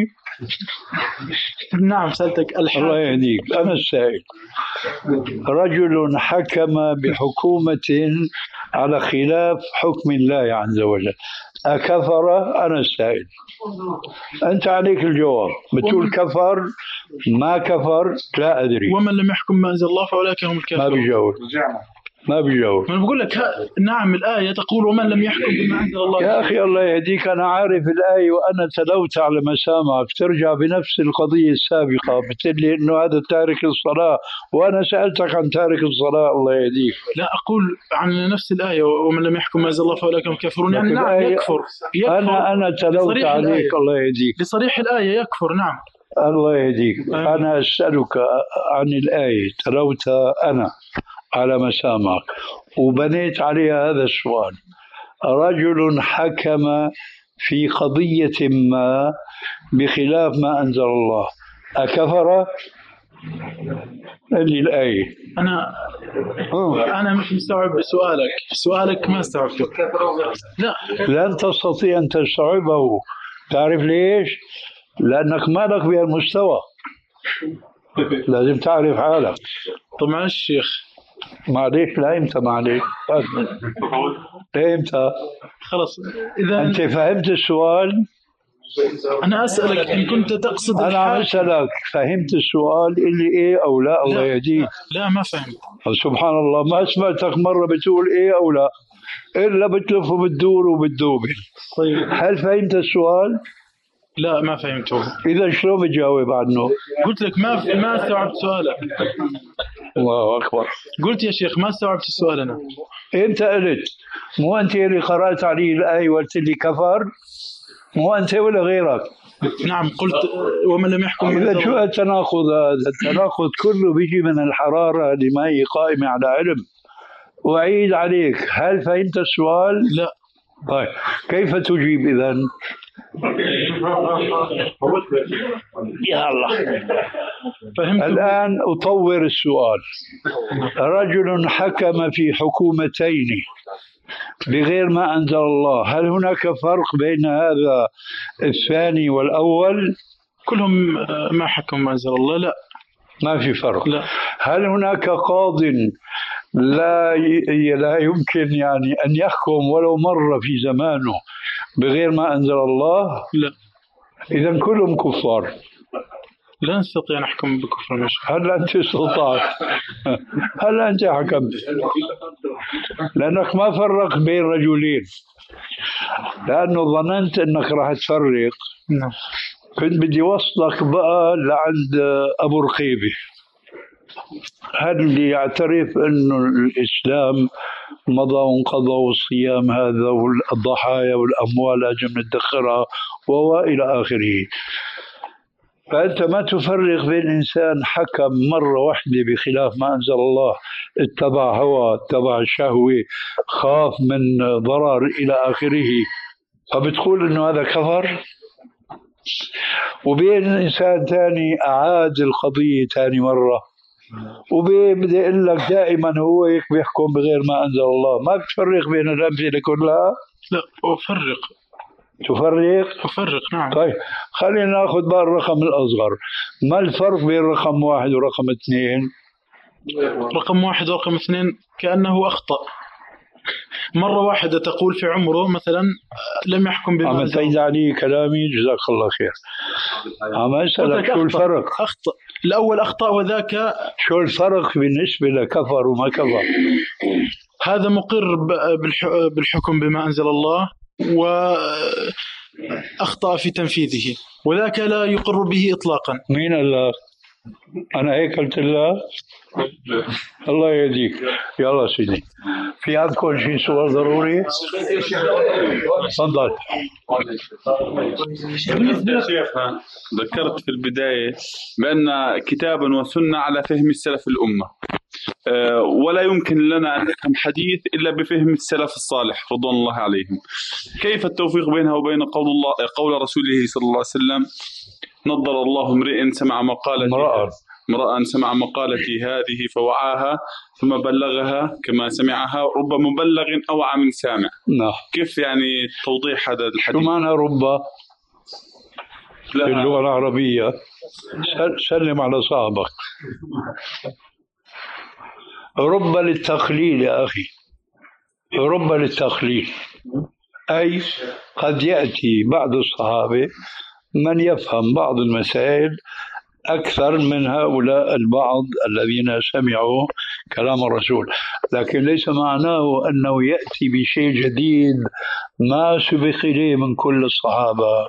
نعم سألتك الحاكم. الله يهديك، أنا السائل. رجل حكم بحكومة على خلاف حكم الله عز وجل، أكفر؟ أنا السائل، أنت عليك الجواب. بتقول كفر ما كفر لا أدري. ومن لم يحكم ما أنزل الله فأولئك هم الكافرون. ما بيجاوب، ما بيجاوب. أنا بقول لك نعم الآية تقول ومن لم يحكم بما أنزل الله. يا أخي الله يهديك، أنا عارف الآية وأنا تلوت على مسامعك، ترجع بنفس القضية السابقة بتقول لي إنه هذا تارك الصلاة وأنا سألتك عن تارك الصلاة. الله يهديك. لا أقول عن نفس الآية ومن لم يحكم ما أنزل الله فأولئك هم الكافرون، يعني نعم يكفر. يكفر. أنا أنا تلوت عليك. الله يهديك. لصريح الآية يكفر. نعم. الله يهديك. أنا أسألك عن الآية تلوتها أنا على مسامعك وبنيت عليها هذا السؤال. رجل حكم في قضية ما بخلاف ما أنزل الله، أكفر؟ اللي الآية. أنا أنا مش مستوعب سؤالك، سؤالك ما استوعبته. لا لن تستطيع أن تستوعبه. تعرف ليش؟ لأنك مالك بهالمستوى، لازم تعرف حالك. طب معلش شيخ. معليش لا إمتى معليش لا إمتى خلص. إذا أنت فهمت السؤال أنا أسألك إن كنت تقصد. أنا عم أسألك فهمت السؤال اللي إيه أو لا؟ الله يهديك. لا ما فهمت. سبحان الله، ما سمعتك مرة بتقول إيه أو لا، إلا بتلف وبتدور وبتدوبل. طيب هل فهمت السؤال؟ لا ما فهمته. إذا شلون بتجاوب عنه؟ قلت لك ما ما استوعبت سؤالك. الله أكبر. قلت يا شيخ ما استوعبت السؤال. أنا أنت قلت مو أنت اللي قرأت علي الآية وقلت لي كفر؟ مو أنت ولا غيرك؟ نعم قلت ومن لم يحكم. إذا شو التناقض هذا؟ التناقض كله بيجي من الحرارة لما هي قائمة على علم. وأعيد عليك، هل فهمت السؤال؟ لا. طيب كيف تجيب إذن؟ يا الله. فهمت. الآن أطور السؤال. رجل حكم في حكومتين بغير ما أنزل الله، هل هناك فرق بين هذا الثاني والأول؟ كلهم ما حكم ما أنزل الله. لا، ما في فرق. لا. هل هناك قاض لا لا يمكن يعني أن يحكم ولو مرة في زمانه بغير ما أنزل الله؟ لا. إذن كلهم كفار. لا نستطيع نحكم بكفر مش. هل أنت استطعت؟ هل أنت حكمت؟ لأنك ما فرق بين رجلين، لأنه ظننت أنك راح تفرق. نعم. كنت بدي وصلك بقى لعند أبو رقيبة، هل اللي يعترف أنه الإسلام مضى وانقضى والصيام هذا والضحايا والأموال أجب ندخرها وإلى آخره. فأنت ما تفرق بين إنسان حكم مرة واحدة بخلاف ما أنزل الله، اتبع هوى، اتبع شهوة، خاف من ضرر إلى آخره، فبتقول إنه هذا كفر. وبين إنسان ثاني أعاد القضية ثاني مرة، وبين بدي أقول لك دائما هو هيك بيحكم بغير ما أنزل الله. ما بتفرق بين الأمثلة كلها؟ لا أفرق. تفرق؟ أفرق نعم. طيب خلينا ناخذ بقى الرقم الأصغر. ما الفرق بين رقم واحد ورقم اثنين؟ رقم واحد ورقم اثنين كأنه أخطأ مرة واحدة، تقول في عمره مثلا لم يحكم بما عم تعيد علي كلامي، جزاك الله خير. عم أسألك شو الفرق؟ أخطأ الأول أخطأ وذاك شو الفرق بالنسبة لكفر وما كفر؟ هذا مقر بالحكم بما أنزل الله وأخطأ في تنفيذه، وذاك لا يقر به إطلاقا. مين الله؟ أنا هيك قلت الله؟ الله يهديك. يلا سيدي، في عندكم شيء سؤال ضروري؟ تفضل. شيخنا ذكرت في البداية بأن كتابا وسنة على فهم السلف الأمة، ولا يمكن لنا أن نفهم حديث إلا بفهم السلف الصالح رضوان الله عليهم. كيف التوفيق بينها وبين قول الله قول رسوله صلى الله عليه وسلم: نضر الله امرئ سمع مقالتي امرأ سمع مقالتي هذه فوعاها ثم بلغها كما سمعها، رب مبلغ أوعى من سامع. نعم. كيف يعني توضيح هذا الحديث؟ شو معنى رب في اللغة العربية؟ سلم على صاحبك. رب للتقليل يا أخي، رب للتقليل، أي قد يأتي بعض الصحابة من يفهم بعض المسائل أكثر من هؤلاء البعض الذين سمعوا كلام الرسول، لكن ليس معناه أنه يأتي بشيء جديد ما سبق إليه من كل الصحابة.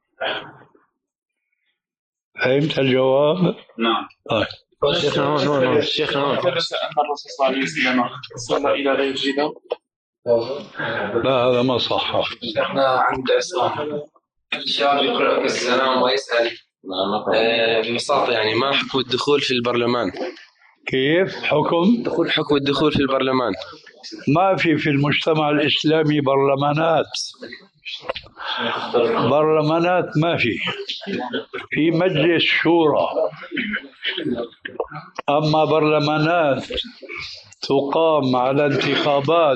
فهمت الجواب؟ نعم. طيب. شيخنا هون هون هون شيخنا هون. أن الرسول صلى الله عليه وسلم صلى إلى غير جدة. لا هذا ما صح. شيخنا عند عصام الشاب يقرأ السلام ويسأل ببساطة يعني ما حكم الدخول في البرلمان؟ كيف حكم؟ دخول حكم الدخول في البرلمان. ما في في المجتمع الإسلامي برلمانات. برلمانات ما في، في مجلس شورى. أما برلمانات تقام على انتخابات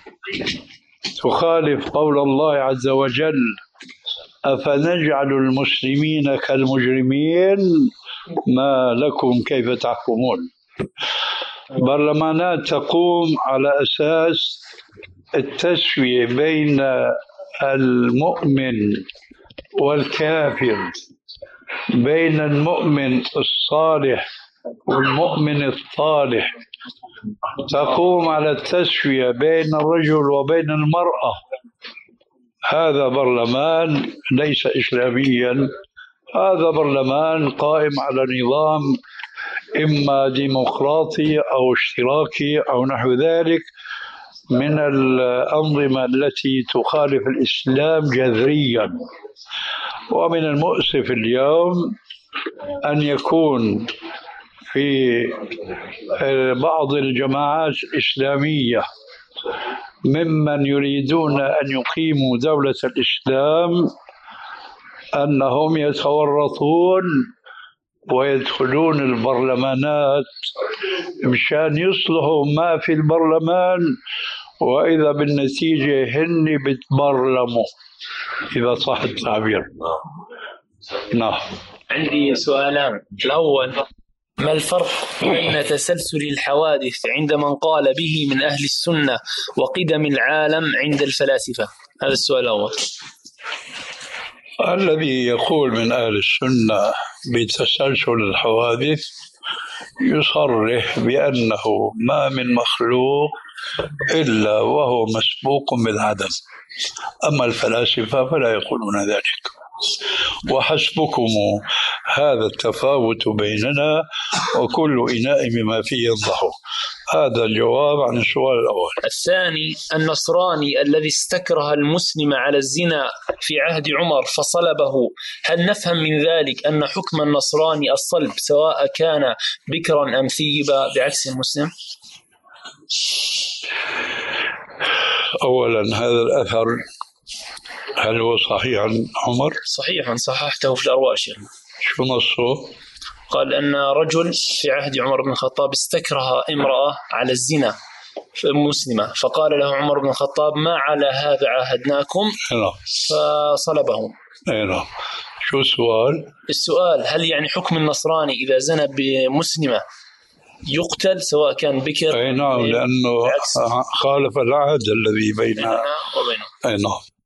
تخالف قول الله عز وجل: أفنجعل المسلمين كالمجرمين ما لكم كيف تحكمون. برلمانات تقوم على أساس التسوية بين المؤمن والكافر، بين المؤمن الصالح والمؤمن الصالح، تقوم على التسوية بين الرجل وبين المرأة. هذا برلمان ليس إسلاميا، هذا برلمان قائم على نظام إما ديمقراطي أو اشتراكي أو نحو ذلك من الأنظمة التي تخالف الإسلام جذريا. ومن المؤسف اليوم أن يكون في بعض الجماعات الإسلامية ممن يريدون أن يقيموا دولة الإسلام أنهم يتورطون ويدخلون البرلمانات مشان يصلحوا ما في البرلمان وإذا بالنتيجة هن بتبرلموا إذا صح التعبير. نعم. عندي سؤالان. الأول، ما الفرق بين تسلسل الحوادث عند من قال به من أهل السنة وقدم العالم عند الفلاسفة؟ هذا السؤال الأول. الذي يقول من أهل السنة بتسلسل الحوادث يصرح بأنه ما من مخلوق إلا وهو مسبوق بالعدم، أما الفلاسفة فلا يقولون ذلك. وحسبكم هذا التفاوت بيننا وكل إناء بما فيه ينضح. هذا الجواب عن السؤال الأول. الثاني، النصراني الذي استكره المسلم على الزنا في عهد عمر فصلبه، هل نفهم من ذلك أن حكم النصراني الصلب سواء كان بكرا أم ثيبا بعكس المسلم؟ أولا، هذا الأثر هل هو صحيح عن عمر؟ صحيح، صححته في الأرواح شيخ. شو نصه؟ قال أن رجل في عهد عمر بن الخطاب استكره امرأة على الزنا مسلمة، فقال له عمر بن الخطاب: ما على هذا عاهدناكم، فصلبهم. نعم. شو السؤال؟ السؤال: هل يعني حكم النصراني إذا زنى بمسلمة يقتل سواء كان بكر؟ أي نعم، لأنه خالف العهد الذي بيننا وبينه. أي نعم.